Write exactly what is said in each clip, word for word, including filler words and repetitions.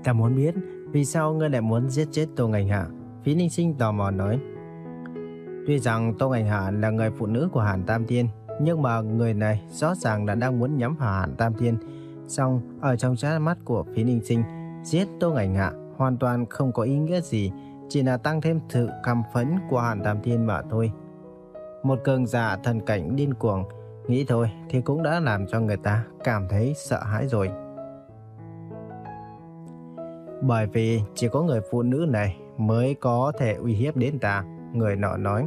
Ta muốn biết vì sao ngươi lại muốn giết chết Tô Ngành Hạ? Phí Ninh Sinh tò mò nói. Tuy rằng Tô Ngành Hạ là người phụ nữ của Hàn Tam Thiên, nhưng mà người này rõ ràng là đang muốn nhắm vào Hàn Tam Thiên. Song ở trong trái mắt của Phí Ninh Sinh, giết Tô Ngành Hạ hoàn toàn không có ý nghĩa gì, chỉ là tăng thêm sự căm phẫn của Hàn Tam Thiên mà thôi. Một cường giả thần cảnh điên cuồng, nghĩ thôi thì cũng đã làm cho người ta cảm thấy sợ hãi rồi. Bởi vì chỉ có người phụ nữ này mới có thể uy hiếp đến ta, người nọ nói.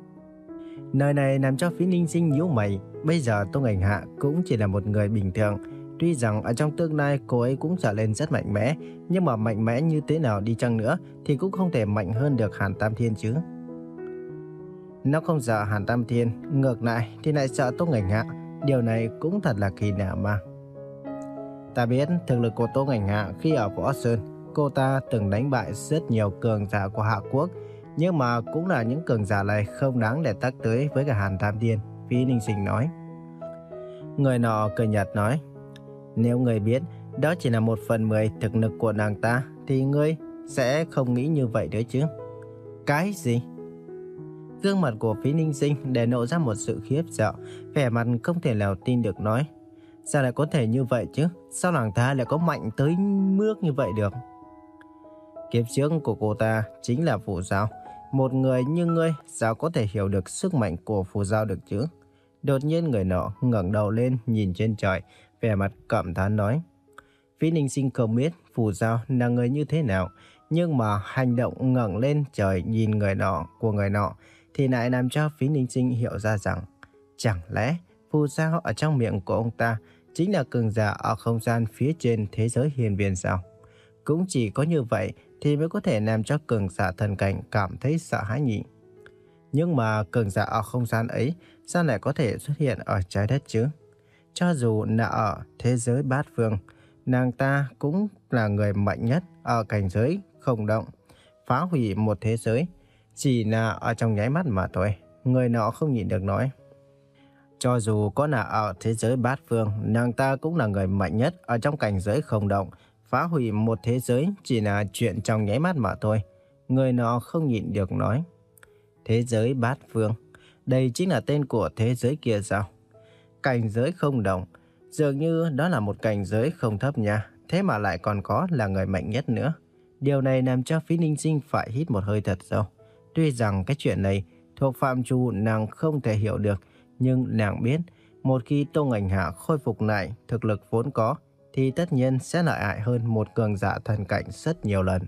Lời này làm cho Phí Ninh Sinh nhíu mày. Bây giờ Tô Ngành Hạ cũng chỉ là một người bình thường. Tuy rằng ở trong tương lai cô ấy cũng trở lên rất mạnh mẽ, nhưng mà mạnh mẽ như thế nào đi chăng nữa thì cũng không thể mạnh hơn được Hàn Tam Thiên chứ. Nó không sợ Hàn Tam Thiên, ngược lại thì lại sợ Tô Ngành Hạ. Điều này cũng thật là kỳ lạ mà. Ta biết thực lực của Tô Ngành Hạ khi ở Võ Sơn, cô ta từng đánh bại rất nhiều cường giả của Hạ Quốc, nhưng mà cũng là những cường giả này không đáng để tắc tới với cả Hàn Tam Thiên, Phí Ninh Sinh nói. Người nọ cười nhạt nói, nếu người biết đó chỉ là một phần mười thực lực của nàng ta thì ngươi sẽ không nghĩ như vậy nữa chứ. Cái gì? Gương mặt của Phí Ninh Sinh để lộ ra một sự khiếp sợ, vẻ mặt không thể nào tin được nói. Sao lại có thể như vậy chứ? Sao nàng ta lại có mạnh tới mức như vậy được? Kiếp trước của cô ta chính là Phù Giao. Một người như ngươi sao có thể hiểu được sức mạnh của Phù Giao được chứ? Đột nhiên người nọ ngẩng đầu lên nhìn trên trời, vẻ mặt cảm thán nói. Phí Ninh Sinh không biết Phù Giao là người như thế nào, nhưng mà hành động ngẩng lên trời nhìn người nọ của người nọ thì lại làm cho Phí Ninh Sinh hiểu ra rằng chẳng lẽ Phù Giao ở trong miệng của ông ta chính là cường giả ở không gian phía trên thế giới hiên viên sao? Cũng chỉ có như vậy thì mới có thể làm cho cường giả thần cảnh cảm thấy sợ hãi nhỉ. Nhưng mà cường giả ở không gian ấy sao lại có thể xuất hiện ở trái đất chứ? Cho dù là ở thế giới bát phương, nàng ta cũng là người mạnh nhất ở cảnh giới không động, phá hủy một thế giới. Chỉ là ở trong nháy mắt mà thôi. Người nọ không nhịn được nói. Cho dù có là ở thế giới bát phương, nàng ta cũng là người mạnh nhất ở trong cảnh giới không động. Phá hủy một thế giới chỉ là chuyện trong nháy mắt mà thôi. Người nọ không nhịn được nói. Thế giới bát phương, đây chính là tên của thế giới kia sao? Cảnh giới không động, dường như đó là một cảnh giới không thấp nha. Thế mà lại còn có là người mạnh nhất nữa. Điều này làm cho Phí Ninh Sinh phải hít một hơi thật sâu. Tuy rằng cái chuyện này thuộc phạm trù nàng không thể hiểu được, nhưng nàng biết một khi Tô Ngành Hạ khôi phục lại thực lực vốn có thì tất nhiên sẽ lợi hại hơn một cường giả thần cảnh rất nhiều lần.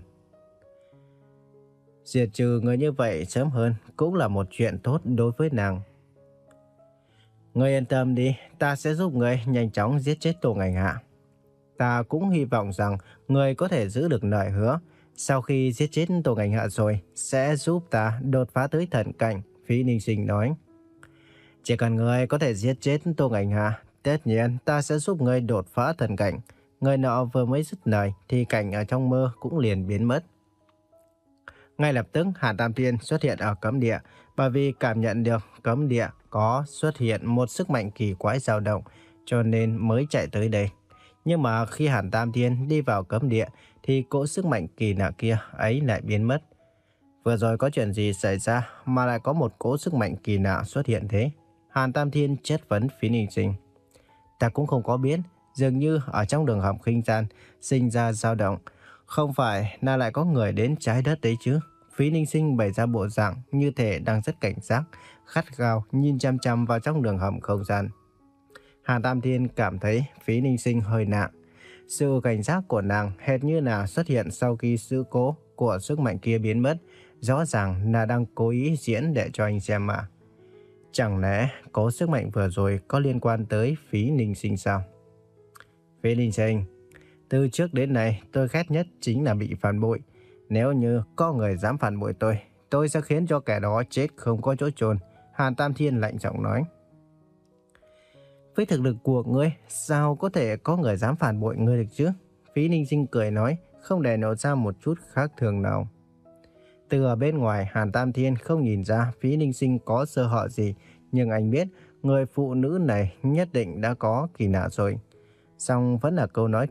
Diệt trừ người như vậy sớm hơn cũng là một chuyện tốt đối với nàng. Ngươi yên tâm đi, ta sẽ giúp ngươi nhanh chóng giết chết Tô Ngành Hạ. Ta cũng hy vọng rằng ngươi có thể giữ được lời hứa. Sau khi giết chết Tô Ngành Hạ rồi, sẽ giúp ta đột phá tới thần cảnh, Phí Ninh Sinh nói. Chỉ cần ngươi có thể giết chết Tô Ngành Hạ, tất nhiên ta sẽ giúp ngươi đột phá thần cảnh. Người nọ vừa mới dứt lời thì cảnh ở trong mơ cũng liền biến mất. Ngay lập tức Hàn Tam Thiên xuất hiện ở cấm địa, bởi vì cảm nhận được cấm địa có xuất hiện một sức mạnh kỳ quái dao động, cho nên mới chạy tới đây. Nhưng mà khi Hàn Tam Thiên đi vào cấm địa thì cỗ sức mạnh kỳ lạ kia ấy lại biến mất. Vừa rồi có chuyện gì xảy ra mà lại có một cỗ sức mạnh kỳ lạ xuất hiện thế? Hàn Tam Thiên chất vấn Phí Ninh Sinh. Ta cũng không có biết, dường như ở trong đường hầm khinh gian sinh ra dao động. Không phải là lại có người đến trái đất đấy chứ? Phí Ninh Sinh bày ra bộ dạng như thể đang rất cảnh giác, khát khao nhìn chăm chăm vào trong đường hầm không gian. Hàn Tam Thiên cảm thấy Phí Ninh Sinh hơi nặng. Sự cảnh giác của nàng hệt như là xuất hiện sau khi sự cố của sức mạnh kia biến mất, rõ ràng là đang cố ý diễn để cho anh xem mà. Chẳng lẽ có sức mạnh vừa rồi có liên quan tới Phí Ninh Sinh sao? Phí Ninh Sinh, từ trước đến nay tôi ghét nhất chính là bị phản bội. Nếu như có người dám phản bội tôi, tôi sẽ khiến cho kẻ đó chết không có chỗ chôn. Hàn Tam Thiên lạnh giọng nói. Với thực lực của ngươi, sao có thể có người dám phản bội ngươi được chứ? Phí Ninh Sinh cười nói, không để nổi ra một chút khác thường nào. Từ ở bên ngoài, Hàn Tam Thiên không nhìn ra Phí Ninh Sinh có sơ hở gì, nhưng anh biết người phụ nữ này nhất định đã có kỳ lạ rồi. Song vẫn là câu nói kia,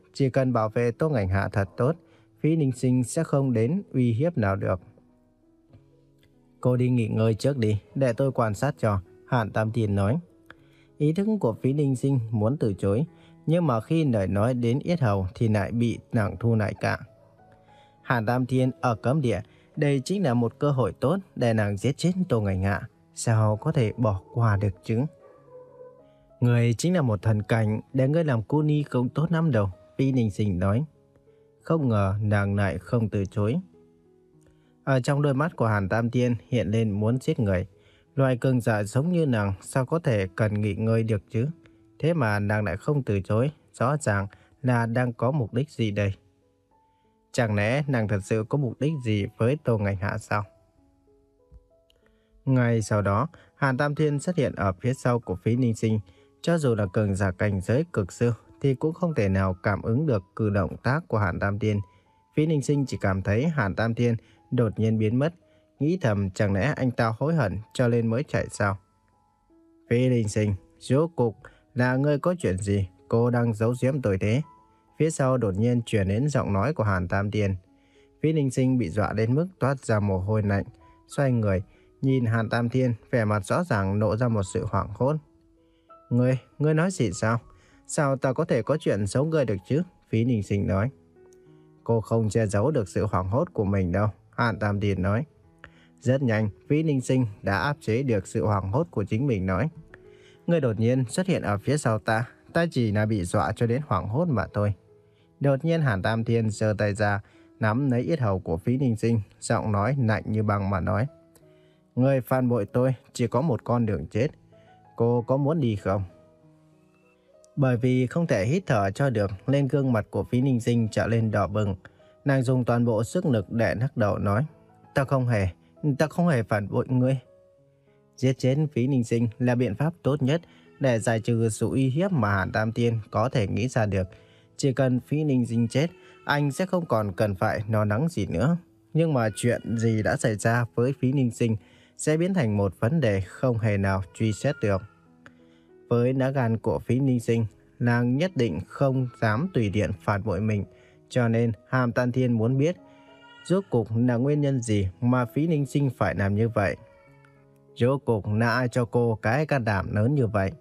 chỉ cần bảo vệ Tô Ngành Hạ thật tốt, Phí Ninh Sinh sẽ không đến uy hiếp nào được. Cô đi nghỉ ngơi trước đi, để tôi quan sát cho, Hàn Tam Thiên nói. Ý thức của Phí Ninh Sinh muốn từ chối, nhưng mà khi lời nói đến yết hầu thì lại bị nàng thu lại cả. Hàn Tam Thiên ở cấm địa, đây chính là một cơ hội tốt để nàng giết chết Tô Ngành Hạ, sao có thể bỏ qua được chứ? Người chính là một thần cảnh, để ngươi làm cô ni không tốt lắm đâu, Phí Ninh Sinh nói. Không ngờ nàng lại không từ chối. Ở trong đôi mắt của Hàn Tam Thiên hiện lên muốn giết người. Loài cường giả giống như nàng sao có thể cần nghỉ ngơi được chứ? Thế mà nàng lại không từ chối, rõ ràng là đang có mục đích gì đây? Chẳng lẽ nàng thật sự có mục đích gì với Tô Ngành Hạ sao? Ngay sau đó, Hàn Tam Thiên xuất hiện ở phía sau của Phí Ninh Sinh. Cho dù là cường giả cảnh giới cực sư thì cũng không thể nào cảm ứng được cử động tác của Hàn Tam Thiên. Phí Ninh Sinh chỉ cảm thấy Hàn Tam Thiên đột nhiên biến mất, nghĩ thầm chẳng lẽ anh ta hối hận cho nên mới chạy sao? Phí Ninh Sinh, rốt cuộc là ngươi có chuyện gì? Cô đang giấu giếm tôi thế? Phía sau đột nhiên truyền đến giọng nói của Hàn Tam Thiên. Phí Ninh Sinh bị dọa đến mức toát ra mồ hôi lạnh, xoay người nhìn Hàn Tam Thiên, vẻ mặt rõ ràng lộ ra một sự hoảng hốt. Ngươi, ngươi nói gì sao? Sao ta có thể có chuyện giấu ngươi được chứ? Phí Ninh Sinh nói. Cô không che giấu được sự hoảng hốt của mình đâu, Hàn Tam Thiên nói. Rất nhanh, Phí Ninh Sinh đã áp chế được sự hoảng hốt của chính mình nói. Ngươi đột nhiên xuất hiện ở phía sau ta, ta chỉ là bị dọa cho đến hoảng hốt mà thôi. Đột nhiên Hàn Tam Thiên giơ tay ra, nắm lấy yết hầu của Phí Ninh Sinh, giọng nói lạnh như băng mà nói. Ngươi phản bội tôi, chỉ có một con đường chết. Cô có muốn đi không? Bởi vì không thể hít thở cho được, lên gương mặt của Phí Ninh Sinh trở lên đỏ bừng. Nàng dùng toàn bộ sức lực để lắc đầu nói. Ta không hề, ta không hề phản bội ngươi. Giết chết Phí Ninh Sinh là biện pháp tốt nhất để giải trừ sự uy hiếp mà Hàn Tam Thiên có thể nghĩ ra được. Chỉ cần Phí Ninh Sinh chết, anh sẽ không còn cần phải lo lắng gì nữa. Nhưng mà chuyện gì đã xảy ra với Phí Ninh Sinh sẽ biến thành một vấn đề không hề nào truy xét được. Với lá gan của Phí Ninh Sinh, nàng nhất định không dám tùy tiện phản bội mình. Cho nên Hàn Tam Thiên muốn biết rốt cuộc là nguyên nhân gì mà Phí Ninh Sinh phải làm như vậy. Rốt cuộc là ai cho cô cái can đảm lớn như vậy?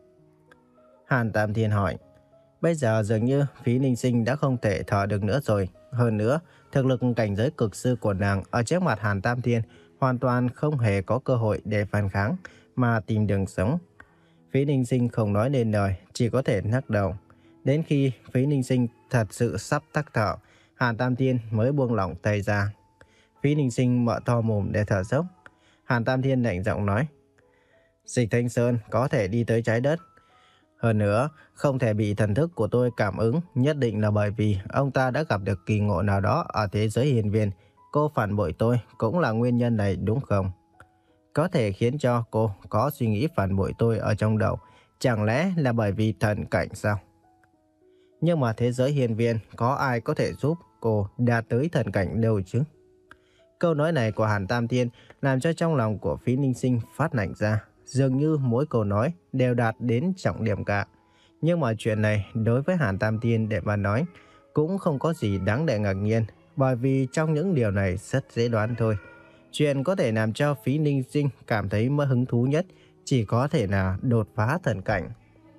Hàn Tam Thiên hỏi. Bây giờ dường như Phí Ninh Sinh đã không thể thở được nữa rồi. Hơn nữa, thực lực cảnh giới cực sư của nàng ở trước mặt Hàn Tam Thiên hoàn toàn không hề có cơ hội để phản kháng mà tìm đường sống. Phí Ninh Sinh không nói nên lời, chỉ có thể lắc đầu. Đến khi Phí Ninh Sinh thật sự sắp tắc thở, Hàn Tam Thiên mới buông lỏng tay ra. Phí Ninh Sinh mở to mồm để thở dốc. Hàn Tam Thiên lạnh giọng nói. Dịch Thanh Sơn có thể đi tới trái đất. Hơn nữa, không thể bị thần thức của tôi cảm ứng, nhất định là bởi vì ông ta đã gặp được kỳ ngộ nào đó ở thế giới hiền viên. Cô phản bội tôi cũng là nguyên nhân này đúng không? Có thể khiến cho cô có suy nghĩ phản bội tôi ở trong đầu. Chẳng lẽ là bởi vì thần cảnh sao? Nhưng mà thế giới hiền viên có ai có thể giúp cô đạt tới thần cảnh đâu chứ? Câu nói này của Hàn Tam Thiên làm cho trong lòng của Phí Ninh Sinh phát lạnh ra. Dường như mỗi câu nói đều đạt đến trọng điểm cả. Nhưng mà chuyện này đối với Hàn Tam Thiên để mà nói cũng không có gì đáng để ngạc nhiên. Bởi vì trong những điều này rất dễ đoán thôi. Chuyện có thể làm cho Phí Ninh Sinh cảm thấy mất hứng thú nhất chỉ có thể là đột phá thần cảnh.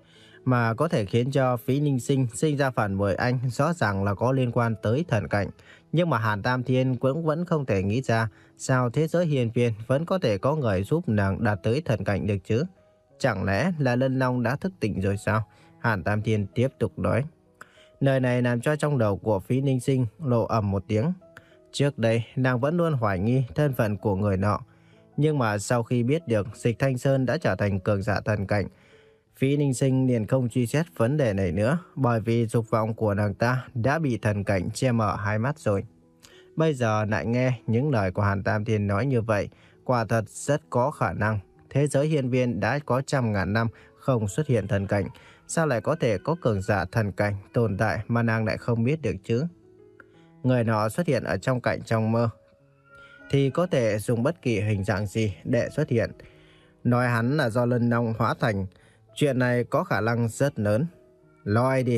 Mà có thể khiến cho Phí Ninh Sinh sinh ra phản bội anh rõ ràng là có liên quan tới thần cảnh. Nhưng mà Hàn Tam Thiên cũng vẫn không thể nghĩ ra sao thế giới hiền viên vẫn có thể có người giúp nàng đạt tới thần cảnh được chứ. Chẳng lẽ là Lân Long đã thức tỉnh rồi sao? Hàn Tam Thiên tiếp tục nói. Lời này làm cho trong đầu của Phí Ninh Sinh lộ ầm một tiếng. Trước đây nàng vẫn luôn hoài nghi thân phận của người nọ. Nhưng mà sau khi biết được Dịch Thanh Sơn đã trở thành cường giả thần cảnh, Phí Ninh Sinh liền không truy xét vấn đề này nữa, bởi vì dục vọng của nàng ta đã bị thần cảnh che mở hai mắt rồi. Bây giờ lại nghe những lời của Hàn Tam Thiên nói như vậy, quả thật rất có khả năng thế giới hiên viên đã có trăm ngàn năm không xuất hiện thần cảnh, sao lại có thể có cường giả thần cảnh tồn tại mà nàng lại không biết được chứ? Người nọ xuất hiện ở trong cảnh trong mơ thì có thể dùng bất kỳ hình dạng gì để xuất hiện. Nói hắn là do Lân Long hóa thành, chuyện này có khả năng rất lớn. Lôi đi,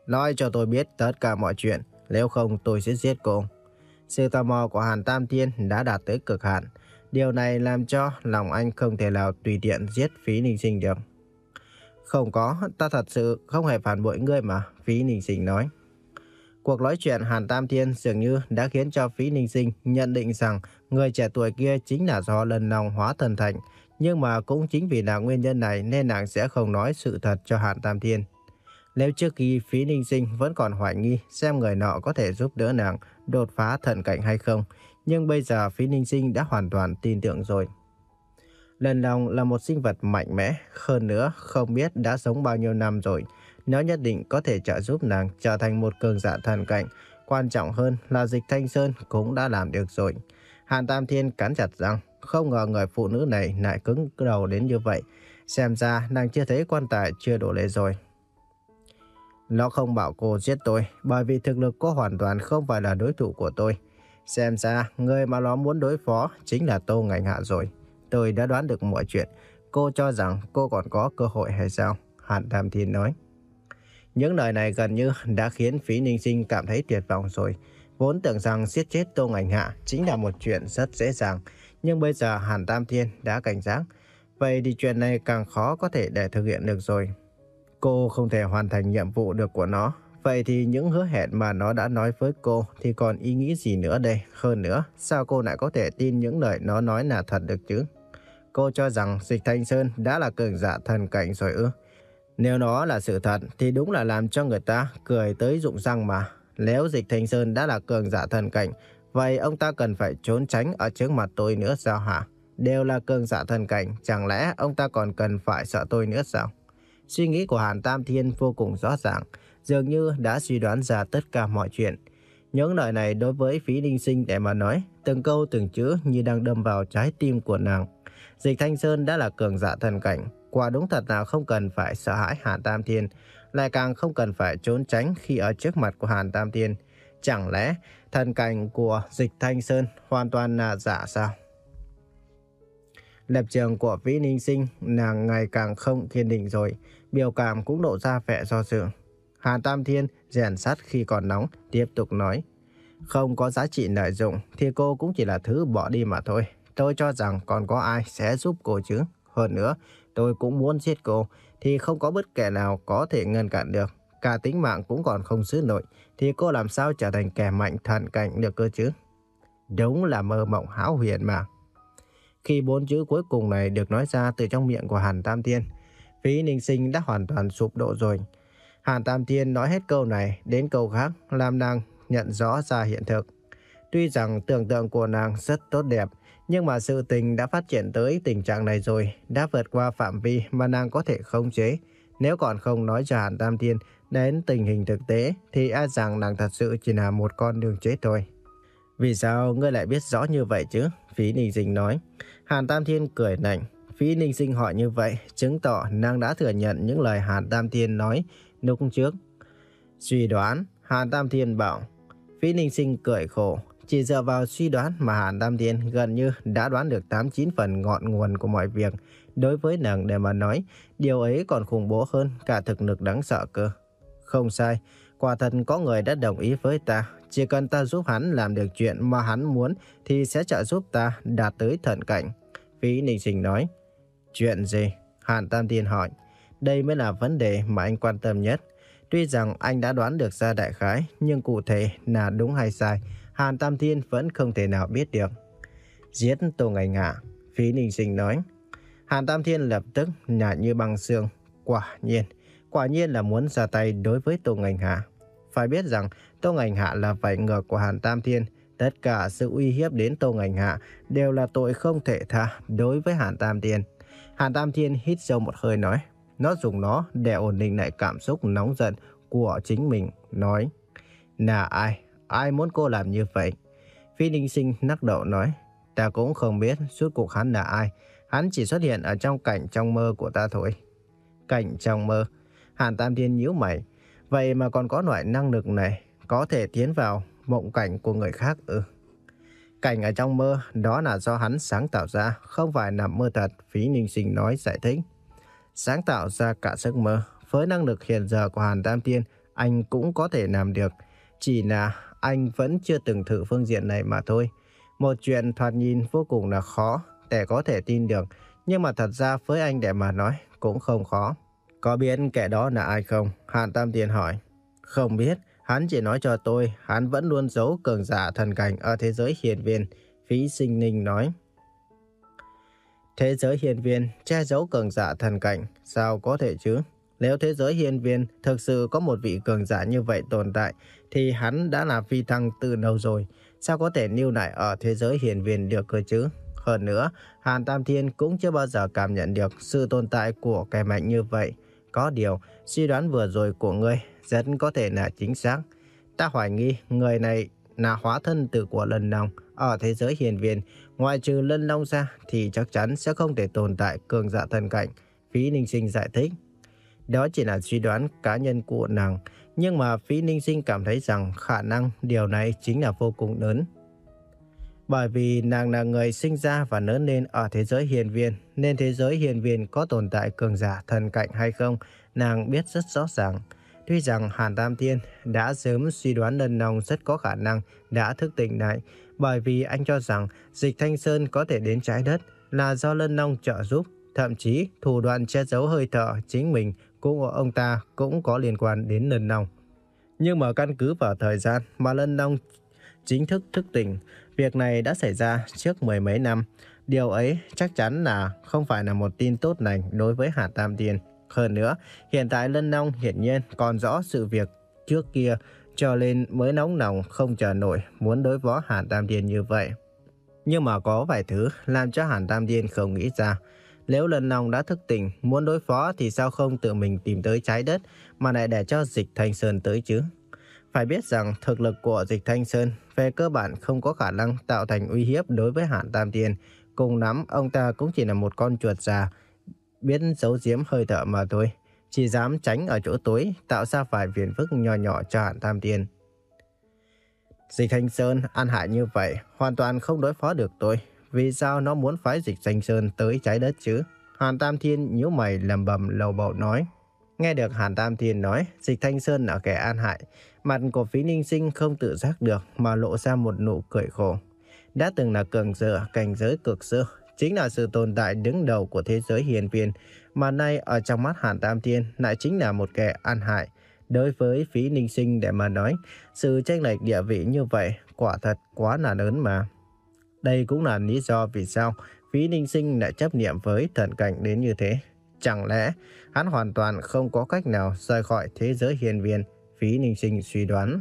Nói cho tôi biết tất cả mọi chuyện, nếu không tôi sẽ giết cô. Sự tò mò của Hàn Tam Thiên đã đạt tới cực hạn. Điều này làm cho lòng anh không thể nào tùy tiện giết Phí Ninh Sinh được. Không có, ta thật sự không hề phản bội ngươi mà, Phí Ninh Sinh nói. Cuộc nói chuyện Hàn Tam Thiên dường như đã khiến cho Phí Ninh Sinh nhận định rằng người trẻ tuổi kia chính là do lần lòng hóa thần thành. Nhưng mà cũng chính vì là nguyên nhân này nên nàng sẽ không nói sự thật cho Hàn Tam Thiên. Nếu trước khi Phí Ninh Sinh vẫn còn hoài nghi xem người nọ có thể giúp đỡ nàng đột phá thần cảnh hay không, nhưng bây giờ Phí Ninh Sinh đã hoàn toàn tin tưởng rồi. Lần lòng là một sinh vật mạnh mẽ, hơn nữa không biết đã sống bao nhiêu năm rồi. Nó nhất định có thể trợ giúp nàng trở thành một cường giả thần cảnh. Quan trọng hơn là Dịch Thanh Sơn cũng đã làm được rồi. Hàn Tam Thiên cắn chặt răng, không ngờ người phụ nữ này lại cứng đầu đến như vậy. Xem ra nàng chưa thấy quan tài chưa đổ lệ rồi. Nó không bảo cô giết tôi, bởi vì thực lực cô hoàn toàn không phải là đối thủ của tôi. Xem ra người mà nó muốn đối phó chính là Tô Ngạnh Hạ rồi. Tôi đã đoán được mọi chuyện. Cô cho rằng cô còn có cơ hội hay sao? Hàn Tam Thiên nói. Những lời này gần như đã khiến Phí Ninh Sinh cảm thấy tuyệt vọng rồi. Vốn tưởng rằng giết chết Tô Ngạnh Hạ chính là một chuyện rất dễ dàng. Nhưng bây giờ Hàn Tam Thiên đã cảnh giác. Vậy thì chuyện này càng khó có thể để thực hiện được rồi. Cô không thể hoàn thành nhiệm vụ được của nó. Vậy thì những hứa hẹn mà nó đã nói với cô thì còn ý nghĩ gì nữa đây? Hơn nữa, sao cô lại có thể tin những lời nó nói là thật được chứ? Cô cho rằng Dịch Thanh Sơn đã là cường giả thần cảnh rồi ư? Nếu nó là sự thật thì đúng là làm cho người ta cười tới rụng răng mà. Nếu Dịch Thanh Sơn đã là cường giả thần cảnh, vậy ông ta cần phải trốn tránh ở trước mặt tôi nữa sao hả? Đều là cường giả thần cảnh, chẳng lẽ ông ta còn cần phải sợ tôi nữa sao? Suy nghĩ của Hàn Tam Thiên vô cùng rõ ràng, dường như đã suy đoán ra tất cả mọi chuyện. Những lời này đối với Phí Ninh Sinh để mà nói, từng câu từng chữ như đang đâm vào trái tim của nàng. Dịch Thanh Sơn đã là cường giả thần cảnh, quả đúng thật là không cần phải sợ hãi Hàn Tam Thiên, lại càng không cần phải trốn tránh khi ở trước mặt của Hàn Tam Thiên. Chẳng lẽ thần cảnh của Dịch Thanh Sơn hoàn toàn là giả sao? Lập trường của Phí Ninh Sinh nàng ngày càng không kiên định rồi, biểu cảm cũng lộ ra vẻ do dự. Hàn Tam Thiên rèn sắt khi còn nóng, tiếp tục nói. Không có giá trị lợi dụng thì cô cũng chỉ là thứ bỏ đi mà thôi. Tôi cho rằng còn có ai sẽ giúp cô chứ. Hơn nữa, tôi cũng muốn giết cô thì không có bất kể nào có thể ngăn cản được. Cả tính mạng cũng còn không giữ nổi thì cô làm sao trở thành kẻ mạnh thần cảnh được cơ chứ? Đúng là mơ mộng hão huyền mà. Khi bốn chữ cuối cùng này được nói ra từ trong miệng của Hàn Tam Thiên, Phí Ninh Sinh đã hoàn toàn sụp đổ rồi. Hàn Tam Thiên nói hết câu này đến câu khác làm nàng nhận rõ ra hiện thực. Tuy rằng tưởng tượng của nàng rất tốt đẹp, nhưng mà sự tình đã phát triển tới tình trạng này rồi, đã vượt qua phạm vi mà nàng có thể khống chế. Nếu còn không nói cho Hàn Tam Thiên đến tình hình thực tế, thì e rằng nàng thật sự chỉ là một con đường chết thôi. Vì sao ngươi lại biết rõ như vậy chứ? Phí Ninh Sinh nói. Hàn Tam Thiên cười lạnh. Phí Ninh Sinh hỏi như vậy, chứng tỏ nàng đã thừa nhận những lời Hàn Tam Thiên nói lúc trước. Suy đoán, Hàn Tam Thiên bảo. Phí Ninh Sinh cười khổ. Chỉ dựa vào suy đoán mà Hàn Tam Thiên gần như đã đoán được tám chín phần ngọn nguồn của mọi việc. Đối với nàng để mà nói, điều ấy còn khủng bố hơn cả thực lực đáng sợ cơ. Không sai, quả thật có người đã đồng ý với ta. Chỉ cần ta giúp hắn làm được chuyện mà hắn muốn thì sẽ trợ giúp ta đạt tới thần cảnh. Phí Ninh Sinh nói. Chuyện gì? Hàn Tam Thiên hỏi. Đây mới là vấn đề mà anh quan tâm nhất. Tuy rằng anh đã đoán được ra đại khái, nhưng cụ thể là đúng hay sai, Hàn Tam Thiên vẫn không thể nào biết được. Giết Tô Ngạnh Hạ, Phí Ninh Sinh nói. Hàn Tam Thiên lập tức nhả như băng xương. Quả nhiên, quả nhiên là muốn ra tay đối với Tô Ngạnh Hạ. Phải biết rằng Tô Ngạnh Hạ là vảy ngược của Hàn Tam Thiên. Tất cả sự uy hiếp đến Tô Ngạnh Hạ đều là tội không thể tha đối với Hàn Tam Thiên. Hàn Tam Thiên hít sâu một hơi nói. Nó dùng nó để ổn định lại cảm xúc nóng giận của chính mình, nói. Là ai? Ai muốn cô làm như vậy? Phí Ninh Sinh lắc đầu nói. Ta cũng không biết suốt cuộc hắn là ai. Hắn chỉ xuất hiện ở trong cảnh trong mơ của ta thôi. Cảnh trong mơ? Hàn Tam Thiên nhíu mày. Vậy mà còn có loại năng lực này, có thể tiến vào mộng cảnh của người khác ư? Cảnh ở trong mơ đó là do hắn sáng tạo ra, không phải nằm mơ thật, Phí Ninh Sinh nói giải thích. Sáng tạo ra cả giấc mơ, với năng lực hiện giờ của Hàn Tam Thiên anh cũng có thể làm được. Chỉ là anh vẫn chưa từng thử phương diện này mà thôi. Một chuyện thoạt nhìn vô cùng là khó để có thể tin được, nhưng mà thật ra với anh để mà nói cũng không khó. Có biết kẻ đó là ai không? Hàn Tam Tiên hỏi. Không biết, hắn chỉ nói cho tôi hắn vẫn luôn giấu cường giả thần cảnh ở thế giới hiền viên. Phí Sinh Ninh nói. Thế giới hiền viên che giấu cường giả thần cảnh, sao có thể chứ? Nếu thế giới hiền viên thực sự có một vị cường giả như vậy tồn tại, thì hắn đã là phi thăng từ lâu rồi. Sao có thể lưu lại ở thế giới hiền viên được cơ chứ? Hơn nữa, Hàn Tam Thiên cũng chưa bao giờ cảm nhận được sự tồn tại của kẻ mạnh như vậy. Có điều, suy đoán vừa rồi của ngươi rất có thể là chính xác. Ta hoài nghi người này là hóa thân từ của Lân Long. Ở thế giới hiền viên, ngoại trừ Lân Long ra thì chắc chắn sẽ không thể tồn tại cường giả thần cảnh. Phí Ninh Sinh giải thích. Đó chỉ là suy đoán cá nhân của nàng, nhưng mà Phí Ninh Sinh cảm thấy rằng khả năng điều này chính là vô cùng lớn. Bởi vì nàng là người sinh ra và lớn lên ở thế giới hiền viên, nên thế giới hiền viên có tồn tại cường giả thần cảnh hay không, nàng biết rất rõ ràng. Tuy rằng Hàn Tam Thiên đã sớm suy đoán Lân Long rất có khả năng đã thức tỉnh lại, bởi vì anh cho rằng Dịch Thanh Sơn có thể đến trái đất là do Lân Long trợ giúp, thậm chí thủ đoạn che giấu hơi thở chính mình của ông ta cũng có liên quan đến Lân Long. Nhưng mà căn cứ vào thời gian mà Lân Long chính thức thức tỉnh, việc này đã xảy ra trước mười mấy năm. Điều ấy chắc chắn là không phải là một tin tốt lành đối với Hàn Tam Thiên. Hơn nữa, hiện tại Lân Long hiển nhiên còn rõ sự việc trước kia, cho nên mới nóng lòng không chờ nổi muốn đối phó Hàn Tam Thiên như vậy. Nhưng mà có vài thứ làm cho Hàn Tam Thiên không nghĩ ra. Nếu Lân Long đã thức tỉnh muốn đối phó thì sao không tự mình tìm tới trái đất mà lại để cho Dịch Thanh Sơn tới chứ? Phải biết rằng thực lực của Dịch Thanh Sơn về cơ bản không có khả năng tạo thành uy hiếp đối với Hàn Tam Thiên. Cùng lắm, ông ta cũng chỉ là một con chuột già biết giấu giếm hơi thở mà thôi, chỉ dám tránh ở chỗ tối, tạo ra vài phiền phức nhỏ nhỏ cho Hàn Tam Thiên. Dịch Thanh Sơn ăn hại như vậy, hoàn toàn không đối phó được tôi. Vì sao nó muốn phái Dịch Thanh Sơn tới trái đất chứ? Hàn Tam Thiên nhíu mày lẩm bẩm lầu bầu nói. Nghe được Hàn Tam Thiên nói Dịch Thanh Sơn là kẻ ăn hại, mặt của Phí Ninh Sinh không tự giác được mà lộ ra một nụ cười khổ. Đã từng là cường giả cảnh giới cực sơ, chính là sự tồn tại đứng đầu của thế giới hiền viên, mà nay ở trong mắt Hàn Tam Thiên lại chính là một kẻ ăn hại. Đối với Phí Ninh Sinh để mà nói, sự chênh lệch địa vị như vậy quả thật quá là lớn mà. Đây cũng là lý do vì sao Phí Ninh Sinh lại chấp niệm với thần cảnh đến như thế. Chẳng lẽ hắn hoàn toàn không có cách nào rời khỏi thế giới hiền viên? Phí Ninh Sinh suy đoán.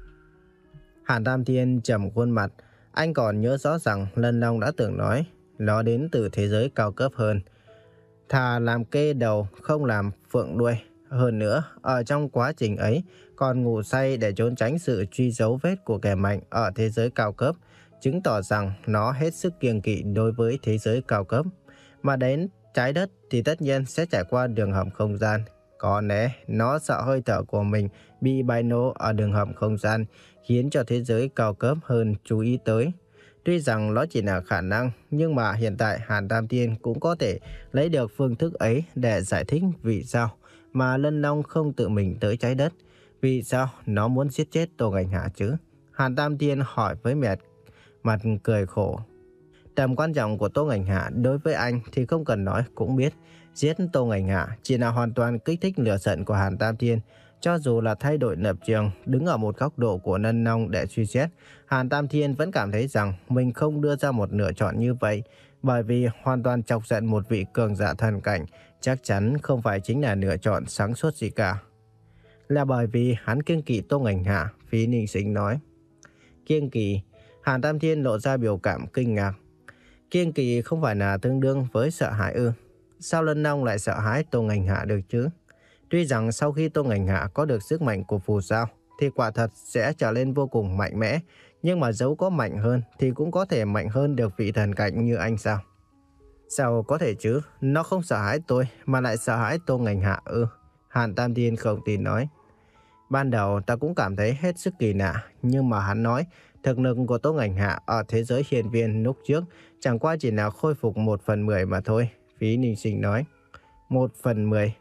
Hàn Tam Thiên trầm khuôn mặt. Anh còn nhớ rõ rằng Lân Long đã từng nói nó đến từ thế giới cao cấp hơn. Thà làm kê đầu không làm phượng đuôi. Hơn nữa, ở trong quá trình ấy còn ngủ say để trốn tránh sự truy dấu vết của kẻ mạnh ở thế giới cao cấp, chứng tỏ rằng nó hết sức kiêng kỵ đối với thế giới cao cấp. Mà đến trái đất thì tất nhiên sẽ trải qua đường hầm không gian. Có lẽ nó sợ hơi thở của mình bị bay nổ ở đường hầm không gian, khiến cho thế giới cao cấp hơn chú ý tới. Tuy rằng nó chỉ là khả năng, nhưng mà hiện tại Hàn Tam Thiên cũng có thể lấy được phương thức ấy để giải thích vì sao mà Lân Long không tự mình tới trái đất. Vì sao nó muốn giết chết Tô Ngành Hạ chứ? Hàn Tam Thiên hỏi với mẹ, mặt cười khổ. Tầm quan trọng của Tô Ngành Hạ đối với anh thì không cần nói cũng biết. Giết Tô Ngành Hạ chỉ là hoàn toàn kích thích lửa giận của Hàn Tam Thiên. Cho dù là thay đổi lập trường, đứng ở một góc độ của Lân Long để suy xét, Hàn Tam Thiên vẫn cảm thấy rằng mình không đưa ra một lựa chọn như vậy, bởi vì hoàn toàn chọc giận một vị cường giả thần cảnh chắc chắn không phải chính là lựa chọn sáng suốt gì cả. Là bởi vì hắn kiêng kỵ Tô Ngành Hạ, Phí Ninh Sinh nói. Kiêng kỵ? Hàn Tam Thiên lộ ra biểu cảm kinh ngạc. Kiêng kỵ không phải là tương đương với sợ hãi ư? Sao Lân Long lại sợ hãi Tô Ngành Hạ được chứ? Tuy rằng sau khi Tô Ngành Hạ có được sức mạnh của phù sao thì quả thật sẽ trở nên vô cùng mạnh mẽ, nhưng mà dẫu có mạnh hơn thì cũng có thể mạnh hơn được vị thần cảnh như anh sao? Sao có thể chứ? Nó không sợ hãi tôi mà lại sợ hãi Tô Ngành Hạ ư? Hàn Tam Thiên không tin nói. Ban đầu ta cũng cảm thấy hết sức kỳ lạ, nhưng mà hắn nói thực lực của Tô Ngành Hạ ở thế giới hiền viên lúc trước chẳng qua chỉ là khôi phục một phần mười mà thôi. Phí Ninh Sinh nói. Một phần mười?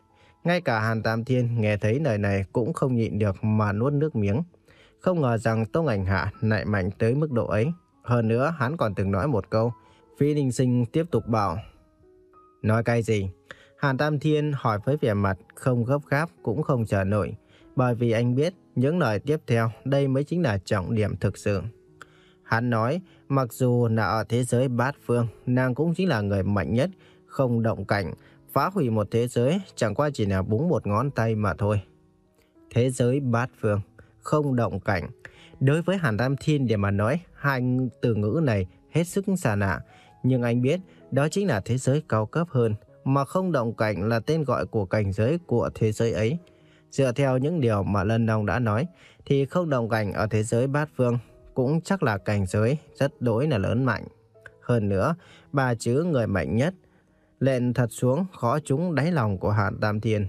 Ngay cả Hàn Tam Thiên nghe thấy lời này cũng không nhịn được mà nuốt nước miếng. Không ngờ rằng Tô Ngành Hạ lại mạnh tới mức độ ấy. Hơn nữa hắn còn từng nói một câu. Phí Ninh Sinh tiếp tục bảo. Nói cái gì? Hàn Tam Thiên hỏi với vẻ mặt không gấp gáp cũng không chờ nổi. Bởi vì anh biết những lời tiếp theo đây mới chính là trọng điểm thực sự. Hắn nói mặc dù là ở thế giới bát phương, nàng cũng chính là người mạnh nhất, không động cảnh. Phá hủy một thế giới chẳng qua chỉ là búng một ngón tay mà thôi. Thế giới bát phương, không động cảnh. Đối với Hàn Tam Thiên để mà nói, hai từ ngữ này hết sức xa lạ. Nhưng anh biết đó chính là thế giới cao cấp hơn, mà không động cảnh là tên gọi của cảnh giới của thế giới ấy. Dựa theo những điều mà Lân Long đã nói, thì không động cảnh ở thế giới bát phương cũng chắc là cảnh giới rất đối là lớn mạnh. Hơn nữa, ba chữ người mạnh nhất lệnh thật xuống khó trúng đáy lòng của Hàn Tam Thiên.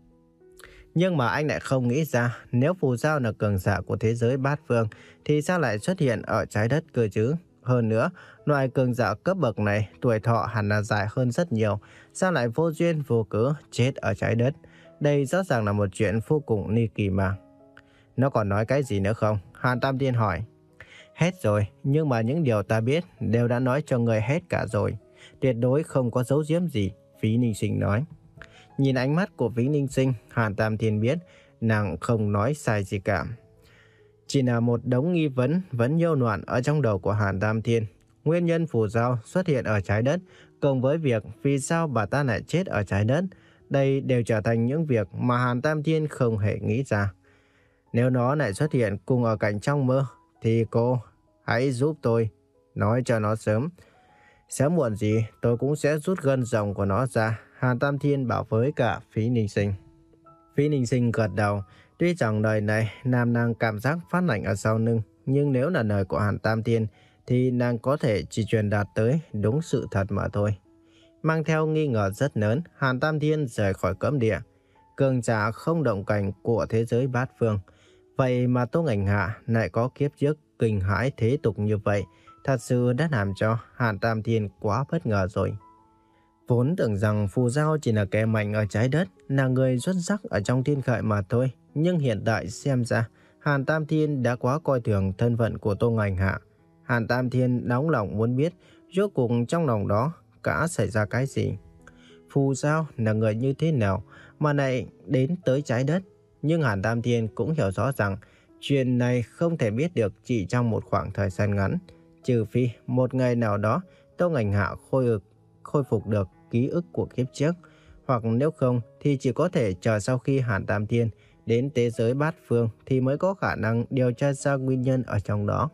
Nhưng mà anh lại không nghĩ ra, nếu Phù Giao là cường giả của thế giới bát phương thì sao lại xuất hiện ở trái đất cơ chứ? Hơn nữa, loại cường giả cấp bậc này tuổi thọ hẳn là dài hơn rất nhiều, sao lại vô duyên vô cớ chết ở trái đất? Đây rõ ràng là một chuyện vô cùng ly kỳ mà. Nó còn nói cái gì nữa không? Hàn Tam Thiên hỏi. Hết rồi, nhưng mà những điều ta biết đều đã nói cho người hết cả rồi. Tuyệt đối không có giấu giếm gì, Phí Ninh Sinh nói. Nhìn ánh mắt của Phí Ninh Sinh, Hàn Tam Thiên biết nàng không nói sai gì cả. Chỉ là một đống nghi vấn vẫn nhiêu loạn ở trong đầu của Hàn Tam Thiên. Nguyên nhân Phù Giao xuất hiện ở trái đất, cộng với việc vì sao bà ta lại chết ở trái đất, đây đều trở thành những việc mà Hàn Tam Thiên không hề nghĩ ra. Nếu nó lại xuất hiện cùng ở cảnh trong mơ, thì cô hãy giúp tôi nói cho nó sớm. Sớm muộn gì tôi cũng sẽ rút gân rồng của nó ra, Hàn Tam Thiên bảo với cả Phí Ninh Sinh. Phí Ninh Sinh gật đầu. Tuy rằng lời này làm nàng cảm giác phát lạnh ở sau lưng, nhưng nếu là lời của Hàn Tam Thiên thì nàng có thể chỉ truyền đạt tới đúng sự thật mà thôi. Mang theo nghi ngờ rất lớn, Hàn Tam Thiên rời khỏi cấm địa. Cường giả không động cảnh của thế giới bát phương. Vậy mà Tô Ngành Hạ lại có kiếp trước kinh hãi thế tục như vậy, thật sự đã làm cho Hàn Tam Thiên quá bất ngờ rồi. Vốn tưởng rằng Phù Giao chỉ là kẻ mạnh ở trái đất, là người xuất sắc ở trong thiên khởi mà thôi. Nhưng hiện tại xem ra, Hàn Tam Thiên đã quá coi thường thân phận của Tô Ngành Hạ. Hàn Tam Thiên nóng lòng muốn biết, rốt cuộc trong lòng đó đã xảy ra cái gì. Phù Giao là người như thế nào mà lại đến tới trái đất. Nhưng Hàn Tam Thiên cũng hiểu rõ rằng chuyện này không thể biết được chỉ trong một khoảng thời gian ngắn. Trừ phi một ngày nào đó Tô Ngành Hạ khôi, ực, khôi phục được ký ức của kiếp trước. Hoặc nếu không thì chỉ có thể chờ sau khi Hàn Tam Thiên đến thế giới bát phương thì mới có khả năng điều tra ra nguyên nhân ở trong đó.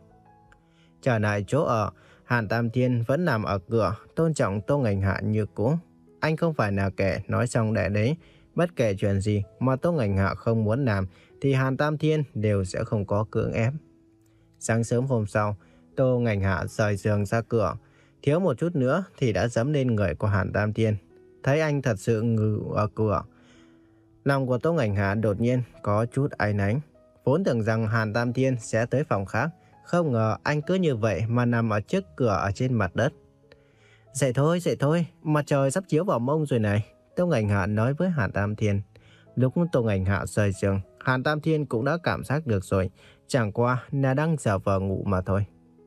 Trở lại chỗ ở, Hàn Tam Thiên vẫn nằm ở cửa, tôn trọng Tô Ngành Hạ như cũ. Anh không phải là kẻ nói xong để đấy. Bất kể chuyện gì mà Tô Ngành Hạ không muốn làm thì Hàn Tam Thiên đều sẽ không có cưỡng ép. Sáng sớm hôm sau, Tô Ngành Hạ rời giường ra cửa. Thiếu một chút nữa thì đã dẫm lên người của Hàn Tam Thiên. Thấy anh thật sự ngự ở cửa, lòng của Tô Ngành Hạ đột nhiên có chút áy náy. Vốn tưởng rằng Hàn Tam Thiên sẽ tới phòng khác, không ngờ anh cứ như vậy mà nằm ở trước cửa ở trên mặt đất. Dậy thôi, dậy thôi, mặt trời sắp chiếu vào mông rồi này, Tô Ngành Hạ nói với Hàn Tam Thiên. Lúc Tô Ngành Hạ rời giường, Hàn Tam Thiên cũng đã cảm giác được rồi, chẳng qua là đang giả vờ ngủ mà thôi.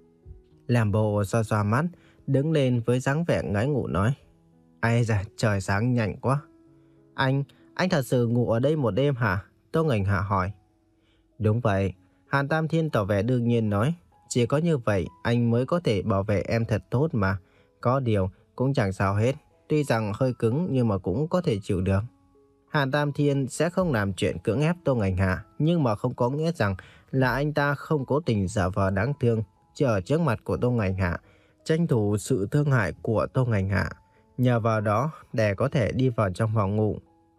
Làm bộ xoa xoa mắt, đứng lên với dáng vẻ ngái ngủ nói. Ai da, trời sáng nhanh quá. Anh, anh thật sự ngủ ở đây một đêm hả? Tô Ngành Hạ hỏi. Đúng vậy, Hàn Tam Thiên tỏ vẻ đương nhiên nói. Chỉ có như vậy anh mới có thể bảo vệ em thật tốt mà. Có điều cũng chẳng sao hết. Tuy rằng hơi cứng nhưng mà cũng có thể chịu được. Hàn Tam Thiên sẽ không làm chuyện cưỡng ép Tô Ngành Hạ, nhưng mà không có nghĩa rằng là anh ta không cố tình giả vờ đáng thương, chỉ ở trước mặt của Tô Ngành Hạ, tranh thủ sự thương hại của Tô Ngành Hạ, nhờ vào đó để có thể đi vào trong phòng ngủ.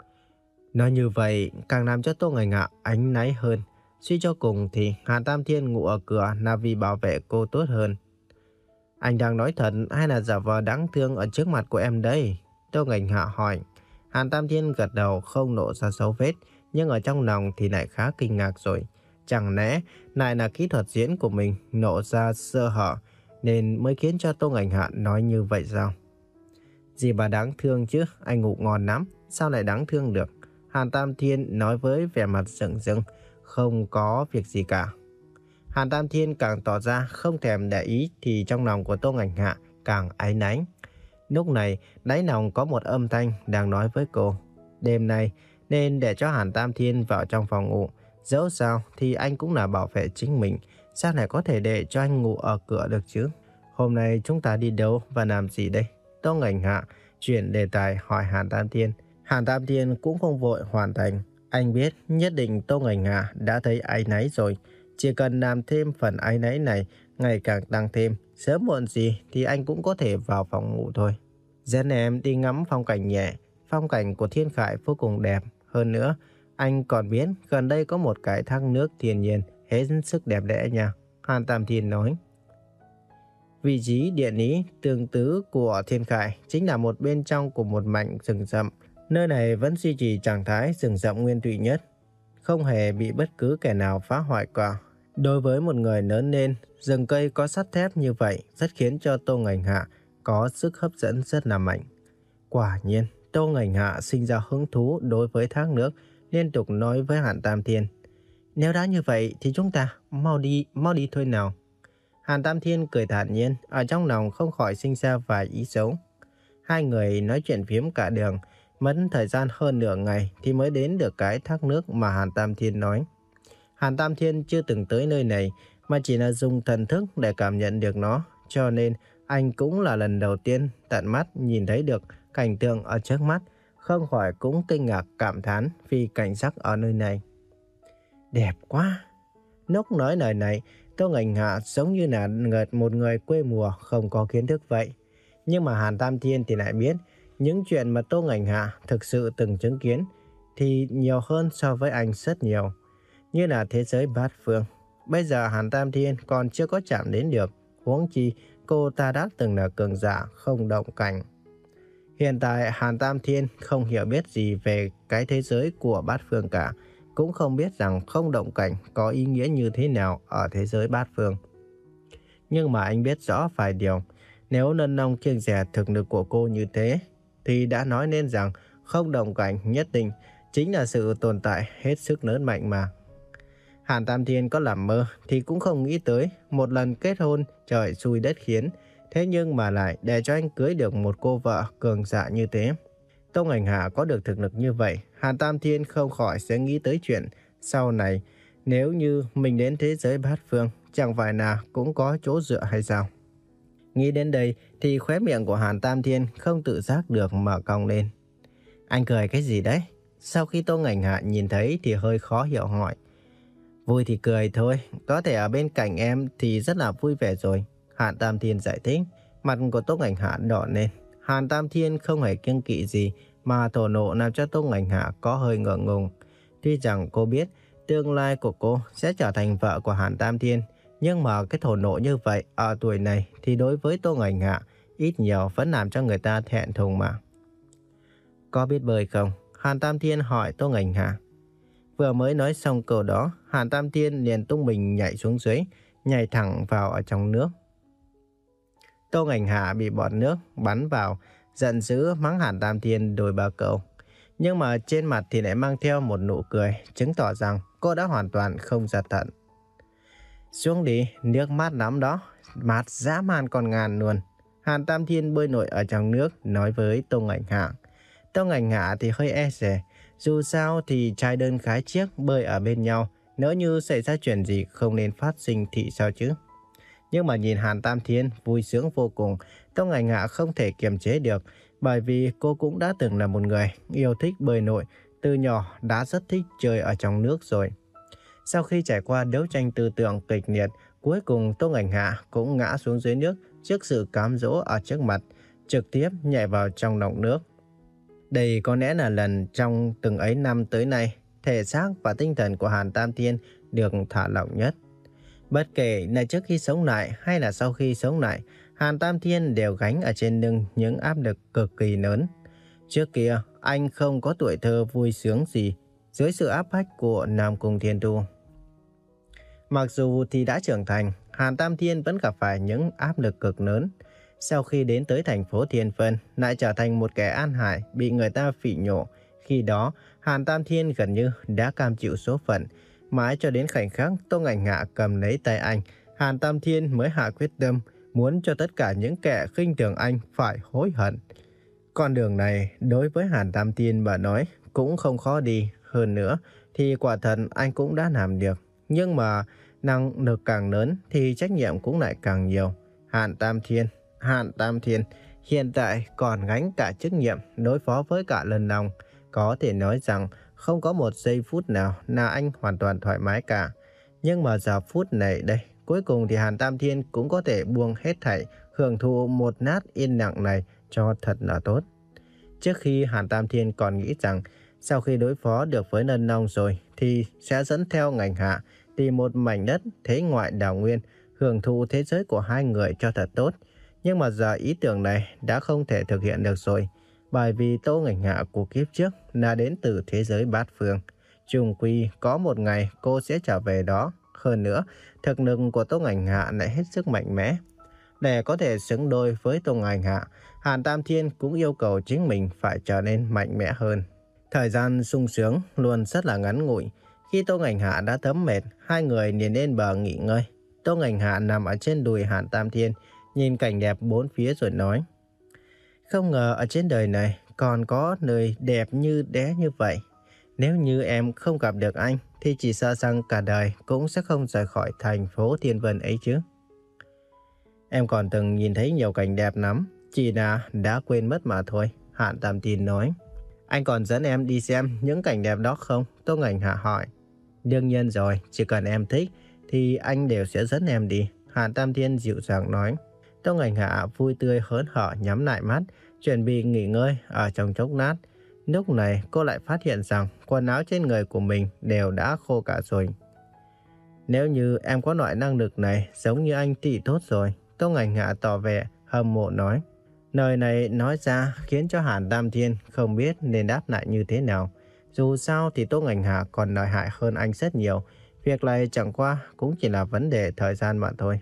Nói như vậy càng làm cho Tô Ngành Hạ áy náy hơn. Suy cho cùng thì Hàn Tam Thiên ngủ ở cửa là vì bảo vệ cô tốt hơn. Anh đang nói thật hay là giả vờ đáng thương ở trước mặt của em đây? Tô Ngành Hạ hỏi. Hàn Tam Thiên gật đầu không lộ ra dấu vết, nhưng ở trong lòng thì lại khá kinh ngạc rồi. Chẳng lẽ lại là kỹ thuật diễn của mình nổ ra sơ hở nên mới khiến cho Tô Ngành Hạ nói như vậy sao? Gì mà đáng thương chứ, anh ngủ ngon lắm, sao lại đáng thương được? Hàn Tam Thiên nói với vẻ mặt sững sững, không có việc gì cả. Hàn Tam Thiên càng tỏ ra không thèm để ý thì trong lòng của Tô Ngành Hạ càng áy náy. Lúc này, đáy lòng có một âm thanh đang nói với cô. Đêm nay nên để cho Hàn Tam Thiên vào trong phòng ngủ. Dẫu sao thì anh cũng là bảo vệ chính mình. Sao lại có thể để cho anh ngủ ở cửa được chứ? Hôm nay chúng ta đi đâu và làm gì đây? Tô Ngành Hạ chuyển đề tài hỏi Hàn Tam Thiên. Hàn Tam Thiên cũng không vội hoàn thành. Anh biết nhất định Tô Ngành Hạ đã thấy áy náy rồi. Chỉ cần làm thêm phần áy náy này ngày càng tăng thêm, sớm muộn gì thì anh cũng có thể vào phòng ngủ thôi. Dẫn em đi ngắm phong cảnh nhẹ. Phong cảnh của Thiên Khải vô cùng đẹp. Hơn nữa, anh còn biết gần đây có một cái thác nước thiên nhiên hết sức đẹp đẽ nha. Hàn Tam Thiên nói. Vị trí địa lý tương tứ của Thiên Khải chính là một bên trong của một mảnh rừng rậm. Nơi này vẫn duy trì trạng thái rừng rậm nguyên thủy nhất, không hề bị bất cứ kẻ nào phá hoại cả. Đối với một người lớn lên, rừng cây có sắt thép như vậy rất khiến cho Tô Ngành Hạ có sức hấp dẫn rất là mạnh. Quả nhiên, Tô Ngành Hạ sinh ra hứng thú đối với thác nước, liên tục nói với Hàn Tam Thiên. Nếu đã như vậy thì chúng ta mau đi, mau đi thôi nào. Hàn Tam Thiên cười thản nhiên, ở trong lòng không khỏi sinh ra vài ý xấu. Hai người nói chuyện phiếm cả đường, mất thời gian hơn nửa ngày thì mới đến được cái thác nước mà Hàn Tam Thiên nói. Hàn Tam Thiên chưa từng tới nơi này mà chỉ là dùng thần thức để cảm nhận được nó, cho nên anh cũng là lần đầu tiên tận mắt nhìn thấy được cảnh tượng ở trước mắt, không khỏi cũng kinh ngạc cảm thán vì cảnh sắc ở nơi này. Đẹp quá! Lúc nói lời này, Tô Ngành Hạ giống như là một người quê mùa không có kiến thức vậy. Nhưng mà Hàn Tam Thiên thì lại biết những chuyện mà Tô Ngành Hạ thực sự từng chứng kiến thì nhiều hơn so với anh rất nhiều. Như là thế giới bát phương. Bây giờ Hàn Tam Thiên còn chưa có chạm đến được, huống chi cô ta đã từng là cường giả không động cảnh. Hiện tại Hàn Tam Thiên không hiểu biết gì về cái thế giới của bát phương cả, cũng không biết rằng không động cảnh có ý nghĩa như thế nào ở thế giới bát phương. Nhưng mà anh biết rõ vài điều. Nếu Lân Long kiêng dè thực lực của cô như thế, thì đã nói nên rằng không động cảnh nhất định chính là sự tồn tại hết sức lớn mạnh mà. Hàn Tam Thiên có làm mơ thì cũng không nghĩ tới một lần kết hôn trời xui đất khiến, thế nhưng mà lại để cho anh cưới được một cô vợ cường giả như thế. Tô Ngành Hạ có được thực lực như vậy, Hàn Tam Thiên không khỏi sẽ nghĩ tới chuyện sau này nếu như mình đến thế giới bát phương, chẳng phải là cũng có chỗ dựa hay sao? Nghĩ đến đây thì khóe miệng của Hàn Tam Thiên không tự giác được mà cong lên. Anh cười cái gì đấy? Sau khi Tô Ngành Hạ nhìn thấy thì hơi khó hiểu hỏi. Vui thì cười thôi, có thể ở bên cạnh em thì rất là vui vẻ rồi. Hàn Tam Thiên giải thích. Mặt của Tô Ngành Hạ đỏ lên. Hàn Tam Thiên không hề kiêng kỵ gì mà thổ nộ làm cho Tô Ngành Hạ có hơi ngượng ngùng. Tuy rằng cô biết tương lai của cô sẽ trở thành vợ của Hàn Tam Thiên, nhưng mà cái thổ nộ như vậy ở tuổi này thì đối với Tô Ngành Hạ ít nhiều vẫn làm cho người ta thẹn thùng mà. Có biết bơi không? Hàn Tam Thiên hỏi Tô Ngành Hạ. Vừa mới nói xong câu đó, Hàn Tam Thiên liền tung mình nhảy xuống dưới, nhảy thẳng vào ở trong nước. Tô Ngành Hạ bị bọt nước bắn vào, giận dữ mắng Hàn Tam Thiên đôi ba câu. Nhưng mà trên mặt thì lại mang theo một nụ cười, chứng tỏ rằng cô đã hoàn toàn không giật tận. Xuống đi, nước mát lắm đó, mát dã man còn ngàn luôn. Hàn Tam Thiên bơi nổi ở trong nước nói với Tô Ngành Hạ. Tô Ngành Hạ thì hơi e dè, dù sao thì trai đơn gái chiếc bơi ở bên nhau, nếu như xảy ra chuyện gì không nên phát sinh thì sao chứ. Nhưng mà nhìn Hàn Tam Thiên vui sướng vô cùng, Tô Ngành Hạ không thể kiềm chế được, bởi vì cô cũng đã từng là một người yêu thích bơi nổi, từ nhỏ đã rất thích chơi ở trong nước rồi. Sau khi trải qua đấu tranh tư tưởng kịch liệt, cuối cùng Tô Ngành Hạ cũng ngã xuống dưới nước trước sự cám dỗ ở trước mặt, trực tiếp nhảy vào trong lòng nước. Đây có lẽ là lần trong từng ấy năm tới nay, thể xác và tinh thần của Hàn Tam Thiên được thả lỏng nhất. Bất kể là trước khi sống lại hay là sau khi sống lại, Hàn Tam Thiên đều gánh ở trên lưng những áp lực cực kỳ lớn. Trước kia, anh không có tuổi thơ vui sướng gì dưới sự áp bách của Nam Cung Thiên Tu. Mặc dù thì đã trưởng thành, Hàn Tam Thiên vẫn gặp phải những áp lực cực lớn. Sau khi đến tới thành phố Thiên Vân, lại trở thành một kẻ an hại bị người ta phỉ nhổ, Khi đó, Hàn Tam Thiên gần như đã cam chịu số phận. Mãi cho đến khoảnh khắc Tô Ngạnh Hạ cầm lấy tay anh, Hàn Tam Thiên mới hạ quyết tâm muốn cho tất cả những kẻ khinh thường anh phải hối hận. Con đường này đối với Hàn Tam Thiên mà nói cũng không khó đi. Hơn nữa thì quả thật anh cũng đã làm được. Nhưng mà năng lực càng lớn thì trách nhiệm cũng lại càng nhiều. Hàn Tam Thiên, Hàn Tam Thiên hiện tại còn gánh cả trách nhiệm đối phó với cả Lân Long. Có thể nói rằng không có một giây phút nào là anh hoàn toàn thoải mái cả. Nhưng mà giờ phút này đây, cuối cùng thì Hàn Tam Thiên cũng có thể buông hết thảy, hưởng thụ một nát yên lặng này cho thật là tốt. Trước khi Hàn Tam Thiên còn nghĩ rằng sau khi đối phó được với Lân Long rồi thì sẽ dẫn theo Ngạnh Hạ tìm một mảnh đất thế ngoại đào nguyên, hưởng thụ thế giới của hai người cho thật tốt. Nhưng mà giờ ý tưởng này đã không thể thực hiện được rồi, bởi vì Tô Ngạnh Hạ của kiếp trước là đến từ thế giới bát phương. Chung quy có một ngày cô sẽ trở về đó. Hơn nữa, thực lực của Tô Ngạnh Hạ lại hết sức mạnh mẽ. Để có thể xứng đôi với Tô Ngạnh Hạ, Hàn Tam Thiên cũng yêu cầu chính mình phải trở nên mạnh mẽ hơn. Thời gian sung sướng luôn rất là ngắn ngủi. Khi Tô Ngạnh Hạ đã thấm mệt, hai người liền lên bờ nghỉ ngơi. Tô Ngạnh Hạ nằm ở trên đùi Hàn Tam Thiên, nhìn cảnh đẹp bốn phía rồi nói: không ngờ ở trên đời này còn có nơi đẹp như đé như vậy. Nếu như em không gặp được anh thì chỉ sợ rằng cả đời cũng sẽ không rời khỏi thành phố Thiên Vân ấy chứ. Em còn từng nhìn thấy nhiều cảnh đẹp lắm, chỉ là đã quên mất mà thôi, Hàn Tam Thiên nói. Anh còn dẫn em đi xem những cảnh đẹp đó không? Tô Ngạnh Hạ hỏi. Đương nhiên rồi, chỉ cần em thích thì anh đều sẽ dẫn em đi, Hàn Tam Thiên dịu dàng nói. Tô Ngạnh Hạ vui tươi hớn hở nhắm lại mắt, chuẩn bị nghỉ ngơi ở trong chốc lát. Lúc này cô lại phát hiện rằng quần áo trên người của mình đều đã khô cả rồi. Nếu như em có loại năng lực này giống như anh thì tốt rồi, Tô Ngạnh Hạ tỏ vẻ hâm mộ nói. Lời này nói ra khiến cho Hàn Tam Thiên không biết nên đáp lại như thế nào. Dù sao thì Tô Ngạnh Hạ còn lợi hại hơn anh rất nhiều. Việc này chẳng qua cũng chỉ là vấn đề thời gian mà thôi.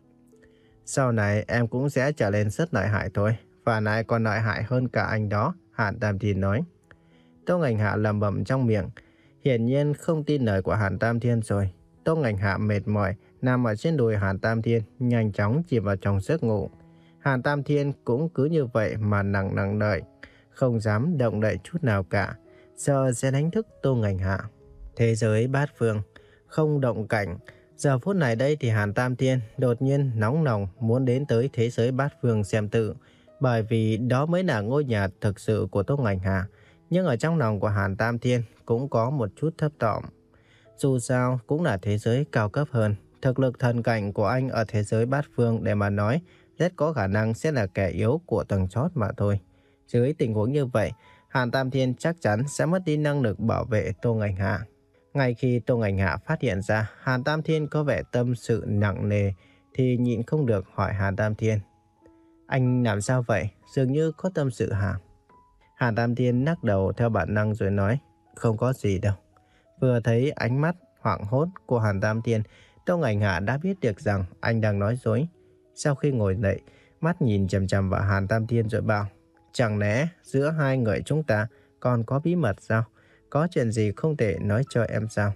Sau này em cũng sẽ trở nên rất lợi hại thôi, và lại còn lợi hại hơn cả anh đó, Hàn Tam Thiên nói. Tô Ngạnh Hạ lẩm bẩm trong miệng, hiển nhiên không tin lời của Hàn Tam Thiên rồi. Tô Ngạnh Hạ mệt mỏi nằm ở trên đùi Hàn Tam Thiên, nhanh chóng chìm vào trong giấc ngủ. Hàn Tam Thiên cũng cứ như vậy mà nặng nặng đợi, không dám động đậy chút nào cả, sợ sẽ đánh thức Tô Ngạnh Hạ. Thế giới bát phương, không động cảnh. Giờ phút này đây thì Hàn Tam Thiên đột nhiên nóng lòng muốn đến tới thế giới bát phương xem tự, bởi vì đó mới là ngôi nhà thực sự của Tô Ngạnh Hạ. Nhưng ở trong lòng của Hàn Tam Thiên cũng có một chút thấp thỏm. Dù sao cũng là thế giới cao cấp hơn, thực lực thần cảnh của anh ở thế giới bát phương để mà nói rất có khả năng sẽ là kẻ yếu của tầng chót mà thôi. Dưới tình huống như vậy, Hàn Tam Thiên chắc chắn sẽ mất đi năng lực bảo vệ Tô Ngạnh Hạ. Ngay khi Tô Ngạnh Hạ phát hiện ra Hàn Tam Thiên có vẻ tâm sự nặng nề thì nhịn không được hỏi Hàn Tam Thiên. Anh làm sao vậy? Dường như có tâm sự hả? Hàn Tam Thiên lắc đầu theo bản năng rồi nói, không có gì đâu. Vừa thấy ánh mắt hoảng hốt của Hàn Tam Thiên, Tô Ngạnh Hạ đã biết được rằng anh đang nói dối. Sau khi ngồi dậy, mắt nhìn chằm chằm vào Hàn Tam Thiên rồi bảo, chẳng lẽ giữa hai người chúng ta còn có bí mật sao? Có chuyện gì không thể nói cho em sao?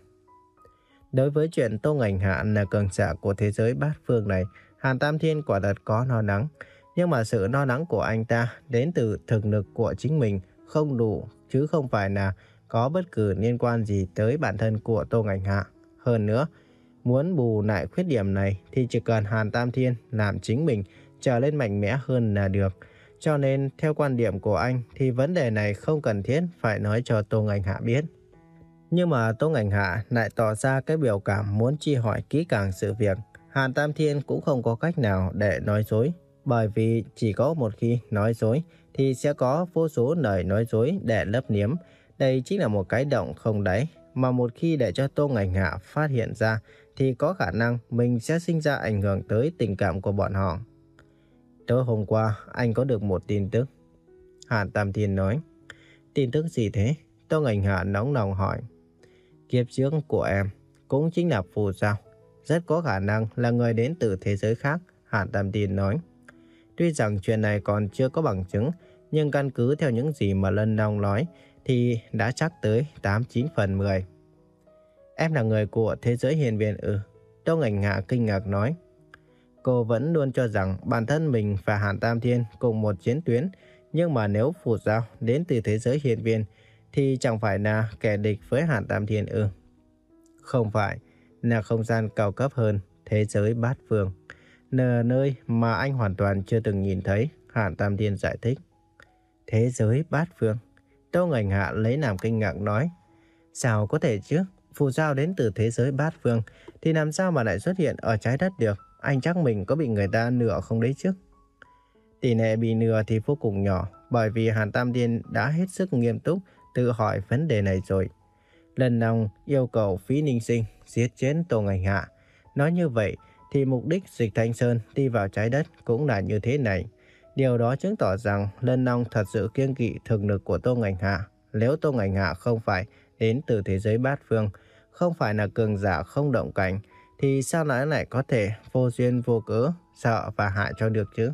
Đối với chuyện Tô Ngạnh Hạ là cường giả của thế giới bát phương này, Hàn Tam Thiên quả thật có lo lắng. Nhưng mà sự lo lắng của anh ta đến từ thực lực của chính mình không đủ, chứ không phải là có bất cứ liên quan gì tới bản thân của Tô Ngạnh Hạ. Hơn nữa, muốn bù lại khuyết điểm này thì chỉ cần Hàn Tam Thiên làm chính mình trở lên mạnh mẽ hơn là được. Cho nên theo quan điểm của anh thì vấn đề này không cần thiết phải nói cho Tô Ngạnh Hạ biết. Nhưng mà Tô Ngạnh Hạ lại tỏ ra cái biểu cảm muốn truy hỏi kỹ càng sự việc. Hàn Tam Thiên cũng không có cách nào để nói dối, bởi vì chỉ có một khi nói dối thì sẽ có vô số lời nói dối để lấp liếm. Đây chính là một cái động không đáy, mà một khi để cho Tô Ngạnh Hạ phát hiện ra thì có khả năng mình sẽ sinh ra ảnh hưởng tới tình cảm của bọn họ. Tối hôm qua anh có được một tin tức, Hàn Tam Thiên nói. Tin tức gì thế? Tô Ngạnh Hạ nóng lòng hỏi. Kiếp trước của em cũng chính là phù sao, rất có khả năng là người đến từ thế giới khác, Hàn Tam Thiên nói. Tuy rằng chuyện này còn chưa có bằng chứng, nhưng căn cứ theo những gì mà Lân Long nói thì đã chắc tới tám chín phần mười. Em là người của thế giới hiền viên ư? Tô Ngạnh Hạ kinh ngạc nói. Cô vẫn luôn cho rằng bản thân mình và Hàn Tam Thiên cùng một chiến tuyến, nhưng mà nếu Phù Giao đến từ thế giới hiền viên thì chẳng phải là kẻ địch với Hàn Tam Thiên ư? Không phải, là không gian cao cấp hơn, thế giới bát phương, là nơi mà anh hoàn toàn chưa từng nhìn thấy, Hàn Tam Thiên giải thích. Thế giới bát phương? Tô Ngạnh Hạ lấy làm kinh ngạc nói. Sao có thể chứ? Phù Giao đến từ thế giới bát phương thì làm sao mà lại xuất hiện ở trái đất được? Anh chắc mình có bị người ta lừa không đấy chứ? Tỷ lệ bị lừa thì vô cùng nhỏ, bởi vì Hàn Tam Thiên đã hết sức nghiêm túc tự hỏi vấn đề này rồi. Lần nào yêu cầu Phí Ninh Sinh giết chết Tô Ngạnh Hạ. Nói như vậy thì mục đích Dịch Thanh Sơn đi vào trái đất cũng là như thế này. Điều đó chứng tỏ rằng Lân Long thật sự kiêng kỵ thực lực của Tô Ngạnh Hạ. Nếu Tô Ngạnh Hạ không phải đến từ thế giới bát phương, không phải là cường giả không động cảnh, thì sao lại lại có thể vô duyên vô cớ sợ và hại cho được chứ?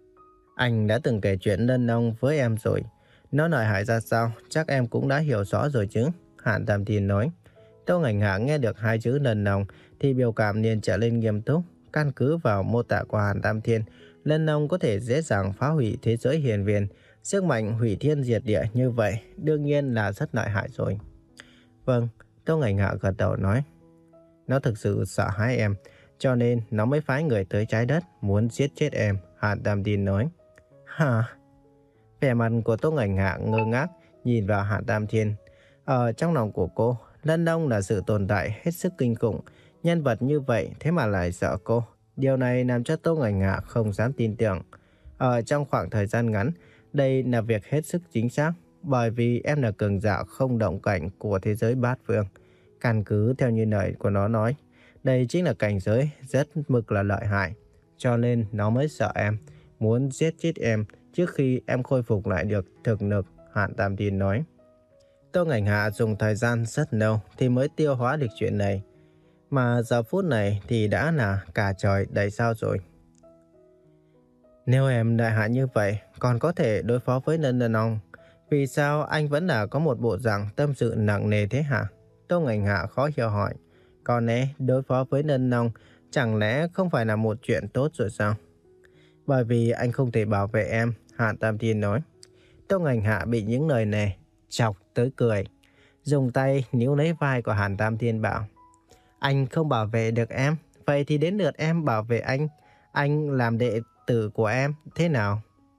Anh đã từng kể chuyện Lân Long với em rồi. Nó lợi hại ra sao chắc em cũng đã hiểu rõ rồi chứ, Hàn Tam Thiên nói. Tô Ngạnh Hạ nghe được hai chữ Lân Long thì biểu cảm liền trở lên nghiêm túc. Căn cứ vào mô tả của Hàn Tam Thiên, Lân Long có thể dễ dàng phá hủy thế giới hiền viên. Sức mạnh hủy thiên diệt địa như vậy đương nhiên là rất lợi hại rồi. Vâng, Tô Ngạnh Hạ gật đầu nói. Nó thực sự sợ hãi em, cho nên nó mới phái người tới trái đất muốn giết chết em, Hàn Tam Thiên nói. Hả? Vẻ mặt của Tô Ngạnh Hạ ngơ ngác nhìn vào Hàn Tam Thiên. Ở trong lòng của cô, Lân Long là sự tồn tại hết sức kinh khủng. Nhân vật như vậy thế mà lại sợ cô. Điều này làm cho Tô Ngạnh Hạ không dám tin tưởng. Ở trong khoảng thời gian ngắn, đây là việc hết sức chính xác, bởi vì em là cường giả không động cảnh của thế giới bát phương. Căn cứ theo như lời của nó nói, đây chính là cảnh giới rất mực là lợi hại. Cho nên nó mới sợ em, muốn giết chết em trước khi em khôi phục lại được thực lực, Hàn Tam Thiên nói. Tô Ngạnh Hạ dùng thời gian rất lâu thì mới tiêu hóa được chuyện này. Mà giờ phút này thì đã là cả trời đầy sao rồi. Nếu em đại hạ như vậy, còn có thể đối phó với Lân Long, vì sao anh vẫn là có một bộ dạng tâm sự nặng nề thế hả? Tô Ngạnh Hạ khó hiểu hỏi. Còn lẽ đối phó với Lân Long chẳng lẽ không phải là một chuyện tốt rồi sao? Bởi vì anh không thể bảo vệ em, Hàn Tam Thiên nói. Tô Ngạnh Hạ bị những lời này chọc tới cười, dùng tay níu lấy vai của Hàn Tam Thiên bảo. Anh không bảo vệ được em, vậy thì đến lượt em bảo vệ anh. Anh làm đệ tử của em, thế nào?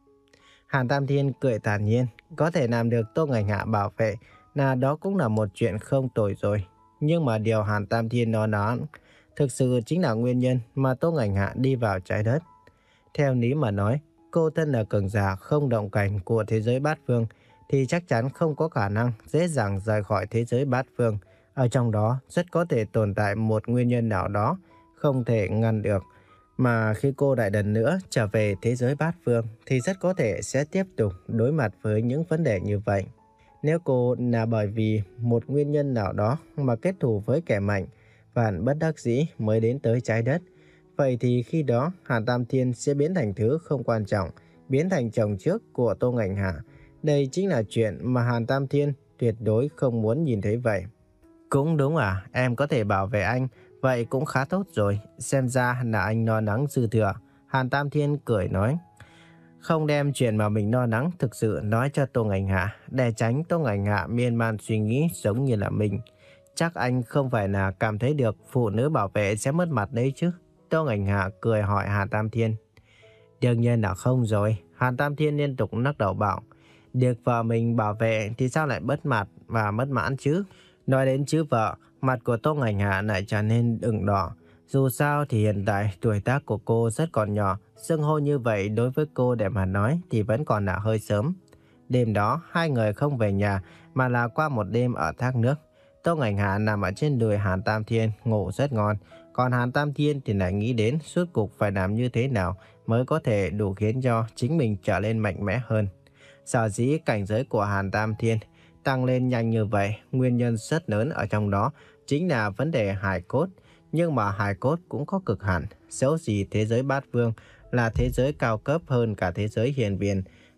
Hàn Tam Thiên cười thản nhiên, có thể làm được Tô Ngạnh Hạ bảo vệ là đó cũng là một chuyện không tồi rồi. Nhưng mà điều Hàn Tam Thiên nó nói thực sự chính là nguyên nhân mà Tô Ngạnh Hạ đi vào trái đất. Theo lý mà nói, cô thân là cường giả không động cảnh của thế giới bát phương thì chắc chắn không có khả năng dễ dàng rời khỏi thế giới bát phương. Ở trong đó rất có thể tồn tại một nguyên nhân nào đó không thể ngăn được. Mà khi cô lại lần nữa trở về thế giới bát phương thì rất có thể sẽ tiếp tục đối mặt với những vấn đề như vậy. Nếu cô là bởi vì một nguyên nhân nào đó mà kết thù với kẻ mạnh và bất đắc dĩ mới đến tới trái đất, vậy thì khi đó Hàn Tam Thiên sẽ biến thành thứ không quan trọng, biến thành chồng trước của Tô Ngạnh Hạ. Đây chính là chuyện mà Hàn Tam Thiên tuyệt đối không muốn nhìn thấy vậy. Cũng đúng à, em có thể bảo vệ anh, vậy cũng khá tốt rồi, xem ra là anh lo lắng dư thừa. Hàn Tam Thiên cười nói. Không đem chuyện mà mình lo lắng thực sự nói cho Tô Ngạnh Hạ, để tránh Tô Ngạnh Hạ miên man suy nghĩ giống như là mình. Chắc anh không phải là cảm thấy được phụ nữ bảo vệ sẽ mất mặt đấy chứ? Tô Ngạnh Hạ cười hỏi Hàn Tam Thiên. Đương nhiên là không rồi, Hàn Tam Thiên liên tục lắc đầu bảo. Được vợ mình bảo vệ thì sao lại bất mặt và mất mãn chứ? Nói đến chữ vợ, mặt của Tô Ngạnh Hạ lại trở nên ửng đỏ. Dù sao thì hiện tại tuổi tác của cô rất còn nhỏ, xưng hô như vậy đối với cô để mà nói thì vẫn còn là hơi sớm. Đêm đó hai người không về nhà mà là qua một đêm ở thác nước. Tô Ngạnh Hạ nằm ở trên đùi Hàn Tam Thiên ngủ rất ngon, còn Hàn Tam Thiên thì lại nghĩ đến suốt cuộc phải làm như thế nào mới có thể đủ khiến cho chính mình trở nên mạnh mẽ hơn. Sở dĩ cảnh giới của Hàn Tam Thiên tăng lên nhanh như vậy, nguyên nhân rất lớn ở trong đó chính là vấn đề hài cốt. Nhưng mà hài cốt cũng có cực hạn, dẫu gì thế giới bát vương là thế giới cao cấp hơn cả thế giới hiền viên.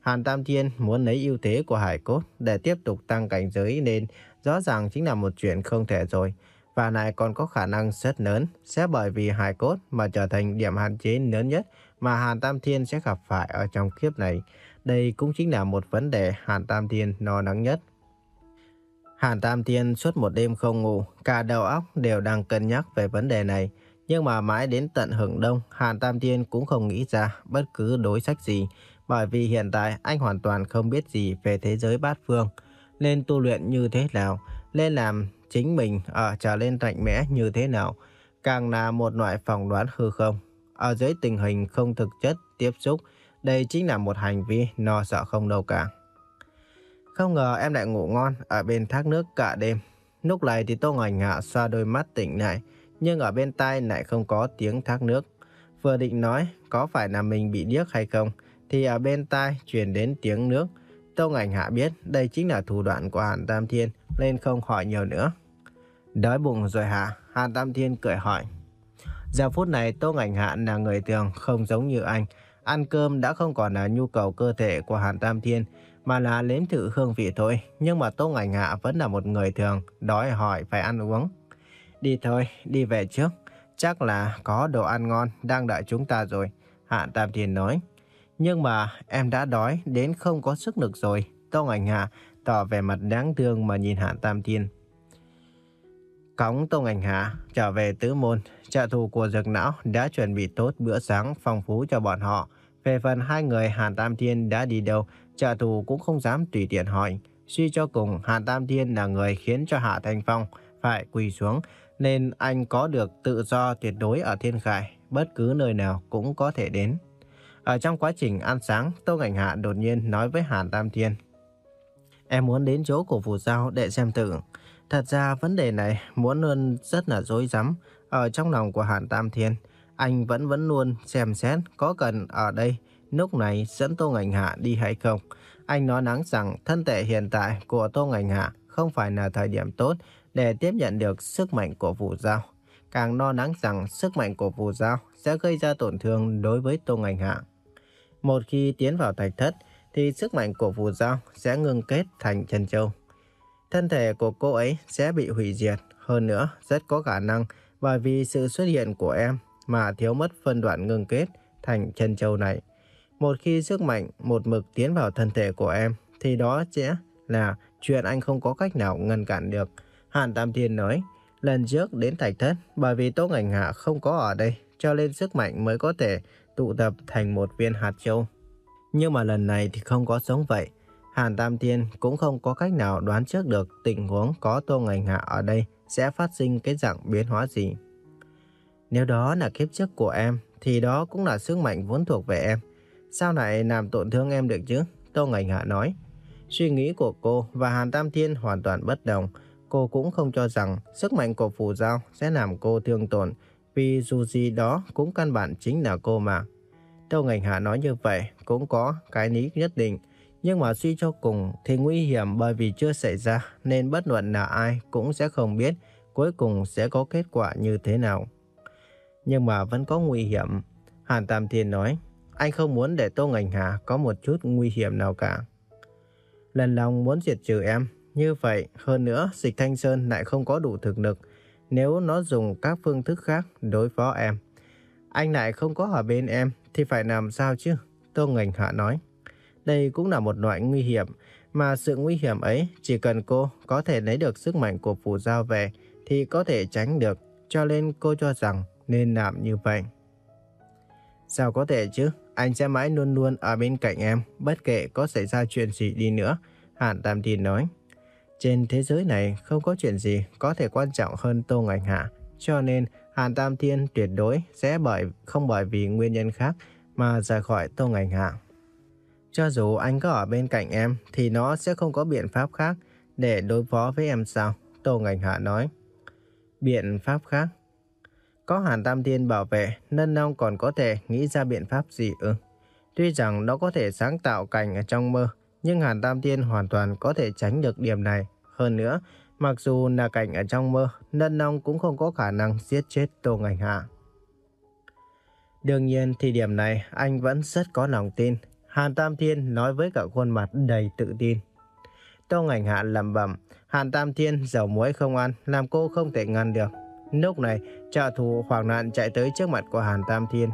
Hàn Tam Thiên muốn lấy ưu thế của hải cốt để tiếp tục tăng cảnh giới nên rõ ràng chính là một chuyện không thể rồi. Và lại còn có khả năng rất lớn sẽ bởi vì hải cốt mà trở thành điểm hạn chế lớn nhất mà Hàn Tam Thiên sẽ gặp phải ở trong kiếp này. Đây cũng chính là một vấn đề Hàn Tam Thiên lo lắng nhất. Hàn Tam Thiên suốt một đêm không ngủ, cả đầu óc đều đang cân nhắc về vấn đề này. Nhưng mà mãi đến tận hừng đông, Hàn Tam Thiên cũng không nghĩ ra bất cứ đối sách gì. Bởi vì hiện tại anh hoàn toàn không biết gì về thế giới bát phương. Nên tu luyện như thế nào, nên làm chính mình ở trở lên mạnh mẽ như thế nào, càng là một loại phỏng đoán hư không. Ở dưới tình hình không thực chất tiếp xúc, đây chính là một hành vi lo sợ không đâu cả. Không ngờ em lại ngủ ngon ở bên thác nước cả đêm. Lúc này thì Tô Hoành Hạ xoa đôi mắt tỉnh lại, nhưng ở bên tai lại không có tiếng thác nước. Vừa định nói có phải là mình bị điếc hay không, thì ở bên tai truyền đến tiếng nước. Tô Hoành Hạ biết đây chính là thủ đoạn của Hàn Tam Thiên nên không hỏi nhiều nữa. Đói bụng rồi hả? Hàn Tam Thiên cười hỏi. Giờ phút này Tô Hoành Hạ là người thường, không giống như anh. Ăn cơm đã không còn là nhu cầu cơ thể của Hàn Tam Thiên, mà là nếm thử hương vị thôi. Nhưng mà Tô Hoành Hạ vẫn là một người thường, đói hỏi phải ăn uống. Đi thôi, đi về trước. Chắc là có đồ ăn ngon đang đợi chúng ta rồi, Hàn Tam Thiên nói. Nhưng mà em đã đói đến không có sức lực rồi. Tô Hoành Hạ tỏ vẻ mặt đáng thương mà nhìn Hàn Tam Thiên. Cõng Tô Hoành Hạ trở về Tứ Môn, trợ thủ của Dược Não đã chuẩn bị tốt bữa sáng phong phú cho bọn họ. Về phần hai người Hàn Tam Thiên đã đi đâu, trợ thủ cũng không dám tùy tiện hỏi. Suy cho cùng, Hàn Tam Thiên là người khiến cho Hạ Thanh Phong phải quỳ xuống, nên anh có được tự do tuyệt đối ở Thiên Khải, bất cứ nơi nào cũng có thể đến. Ở trong quá trình ăn sáng, Tô Hoành Hạ đột nhiên nói với Hàn Tam Thiên. Em muốn đến chỗ của Phù Giao để xem thử. Thật ra vấn đề này muốn luôn rất là rối rắm. Ở trong lòng của Hàn Tam Thiên, anh vẫn vẫn luôn xem xét có cần ở đây lúc này dẫn Tô Hoành Hạ đi hay không. Anh nói nắng rằng thân thể hiện tại của Tô Hoành Hạ không phải là thời điểm tốt để tiếp nhận được sức mạnh của Phù Giao. Càng lo lắng rằng sức mạnh của Phù Giao sẽ gây ra tổn thương đối với Tô Hoành Hạ. Một khi tiến vào thạch thất thì sức mạnh của Phù Giao sẽ ngưng kết thành chân châu. Thân thể của cô ấy sẽ bị hủy diệt. Hơn nữa, rất có khả năng bởi vì sự xuất hiện của em mà thiếu mất phân đoạn ngưng kết thành chân châu này. Một khi sức mạnh một mực tiến vào thân thể của em thì đó sẽ là chuyện anh không có cách nào ngăn cản được. Hàn Tam Thiên nói, lần trước đến thạch thất bởi vì Tô Hoành Hạ không có ở đây cho nên sức mạnh mới có thể tụ tập thành một viên hạt châu. Nhưng mà lần này thì không có giống vậy. Hàn Tam Thiên cũng không có cách nào đoán trước được tình huống có Tô Hoành Hạ ở đây sẽ phát sinh cái dạng biến hóa gì. Nếu đó là kiếp trước của em thì đó cũng là sức mạnh vốn thuộc về em. Sao lại làm tổn thương em được chứ? Tô Hoành Hạ nói. Suy nghĩ của cô và Hàn Tam Thiên hoàn toàn bất đồng. Cô cũng không cho rằng sức mạnh của Phù Giao sẽ làm cô thương tổn, vì dù gì đó cũng căn bản chính là cô mà. Tô Hoành Hạ nói như vậy cũng có cái lý nhất định. Nhưng mà suy cho cùng thì nguy hiểm bởi vì chưa xảy ra nên bất luận là ai cũng sẽ không biết cuối cùng sẽ có kết quả như thế nào. Nhưng mà vẫn có nguy hiểm. Hàn Tam Thiên nói, anh không muốn để Tô Hoành Hạ có một chút nguy hiểm nào cả. Lần lòng muốn diệt trừ em, như vậy hơn nữa Dịch Thanh Sơn lại không có đủ thực lực. Nếu nó dùng các phương thức khác đối phó em, anh lại không có ở bên em thì phải làm sao chứ? Tô Hoành Hạ nói. Đây cũng là một loại nguy hiểm, mà sự nguy hiểm ấy chỉ cần cô có thể lấy được sức mạnh của Phù Giao về thì có thể tránh được, cho nên cô cho rằng nên làm như vậy. Sao có thể chứ? Anh sẽ mãi luôn luôn ở bên cạnh em, bất kể có xảy ra chuyện gì đi nữa, Hàn Tam Thiên nói. Trên thế giới này không có chuyện gì có thể quan trọng hơn Tô Hoành Hạ, cho nên Hàn Tam Thiên tuyệt đối sẽ bởi không bởi vì nguyên nhân khác mà rời khỏi Tô Hoành Hạ. Cho dù anh có ở bên cạnh em thì nó sẽ không có biện pháp khác để đối phó với em sao? Tô Hoành Hạ nói. Biện pháp khác? Có Hàn Tam Thiên bảo vệ, Nân Long còn có thể nghĩ ra biện pháp gì ư? Tuy rằng nó có thể sáng tạo cảnh ở trong mơ, nhưng Hàn Tam Thiên hoàn toàn có thể tránh được điểm này. Hơn nữa, mặc dù là cảnh ở trong mơ, Nân Long cũng không có khả năng giết chết Tô Hoành Hạ. Đương nhiên thì điểm này anh vẫn rất có lòng tin. Hàn Tam Thiên nói với cả khuôn mặt đầy tự tin. Tô Ngành Hạ lẩm bẩm, Hàn Tam Thiên dầu muối không ăn, làm cô không thể ngăn được. Lúc này, trợ thủ hoảng loạn chạy tới trước mặt của Hàn Tam Thiên.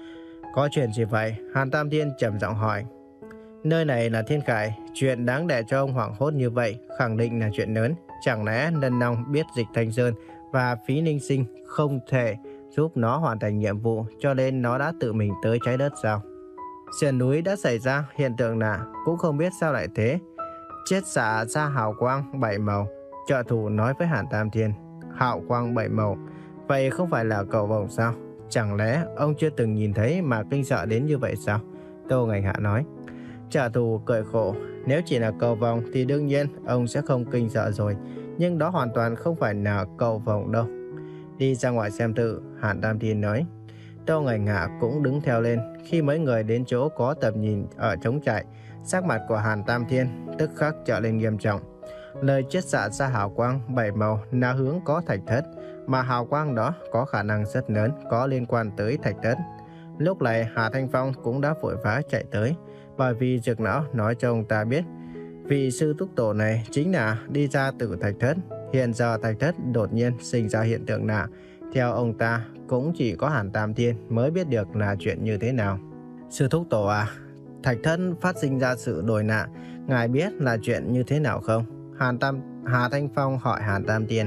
Có chuyện gì vậy? Hàn Tam Thiên trầm giọng hỏi. Nơi này là Thiên Khải, chuyện đáng để cho ông hoảng hốt như vậy khẳng định là chuyện lớn. Chẳng lẽ Nân Long biết Dịch Thanh Sơn và Phí Ninh Sinh không thể giúp nó hoàn thành nhiệm vụ, cho nên nó đã tự mình tới trái đất sao? Sườn núi đã xảy ra hiện tượng lạ, cũng không biết sao lại thế. Chiết xạ ra hào quang bảy màu. Trợ thủ nói với Hàn Tam Thiên. Hào quang bảy màu, vậy không phải là cầu vồng sao? Chẳng lẽ ông chưa từng nhìn thấy mà kinh sợ đến như vậy sao? Tô Ngành Hạ nói. Trợ thủ cười khổ. Nếu chỉ là cầu vồng thì đương nhiên ông sẽ không kinh sợ rồi. Nhưng đó hoàn toàn không phải là cầu vồng đâu. Đi ra ngoài xem tự, Hàn Tam Thiên nói. Tô Ngành Hạ cũng đứng theo lên. Khi mấy người đến chỗ có tầm nhìn ở trống trại, sắc mặt của Hàn Tam Thiên tức khắc trở lên nghiêm trọng. Lời chiết xạ ra hào quang bảy màu là hướng có thạch thất, mà hào quang đó có khả năng rất lớn có liên quan tới thạch thất. Lúc này Hà Thanh Phong cũng đã vội vã chạy tới, bởi vì Dược Lão nói cho ông ta biết vị sư túc tổ này chính là đi ra từ thạch thất. Hiện giờ thạch thất đột nhiên sinh ra hiện tượng lạ. Theo ông ta, cũng chỉ có Hàn Tam Thiên mới biết được là chuyện như thế nào. Sư thúc tổ à, thạch thất phát sinh ra sự đổi lạ, ngài biết là chuyện như thế nào không? Hàn Tam Hà Thanh Phong hỏi Hàn Tam Thiên.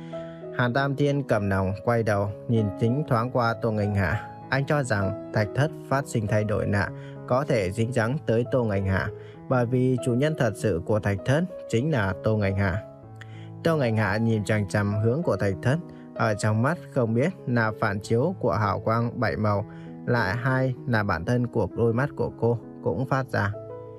Hàn Tam Thiên cầm lòng quay đầu nhìn tính thoáng qua Tô Ngành Hạ. Anh cho rằng thạch thất phát sinh thay đổi lạ có thể dính dáng tới Tô Ngành Hạ, bởi vì chủ nhân thật sự của thạch thất chính là Tô Ngành Hạ. Tô Ngành Hạ nhìn chằm chằm hướng của thạch thất, ở trong mắt không biết là phản chiếu của hào quang bảy màu, lại hay là bản thân của đôi mắt của cô cũng phát ra.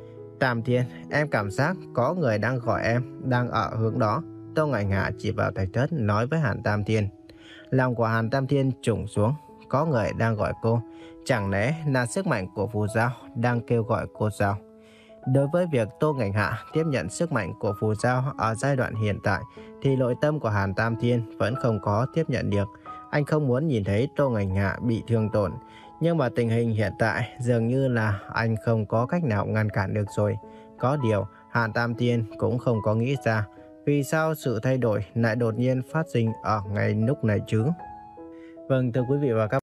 Tam Thiên, em cảm giác có người đang gọi em, đang ở hướng đó. Tô Ngành Hạ chỉ vào thạch thất nói với Hàn Tam Thiên. Lòng của Hàn Tam Thiên trùng xuống, có người đang gọi cô. Chẳng lẽ là sức mạnh của phù giao đang kêu gọi cô sao? Đối với việc Tô Ngành Hạ tiếp nhận sức mạnh của phù giao ở giai đoạn hiện tại, thì nội tâm của Hàn Tam Thiên vẫn không có tiếp nhận được. Anh không muốn nhìn thấy Tô Ngành Hạ bị thương tổn. Nhưng mà tình hình hiện tại dường như là anh không có cách nào ngăn cản được rồi. Có điều Hàn Tam Thiên cũng không có nghĩ ra vì sao sự thay đổi lại đột nhiên phát sinh ở ngay lúc này chứ. Vâng, thưa quý vị và các bạn.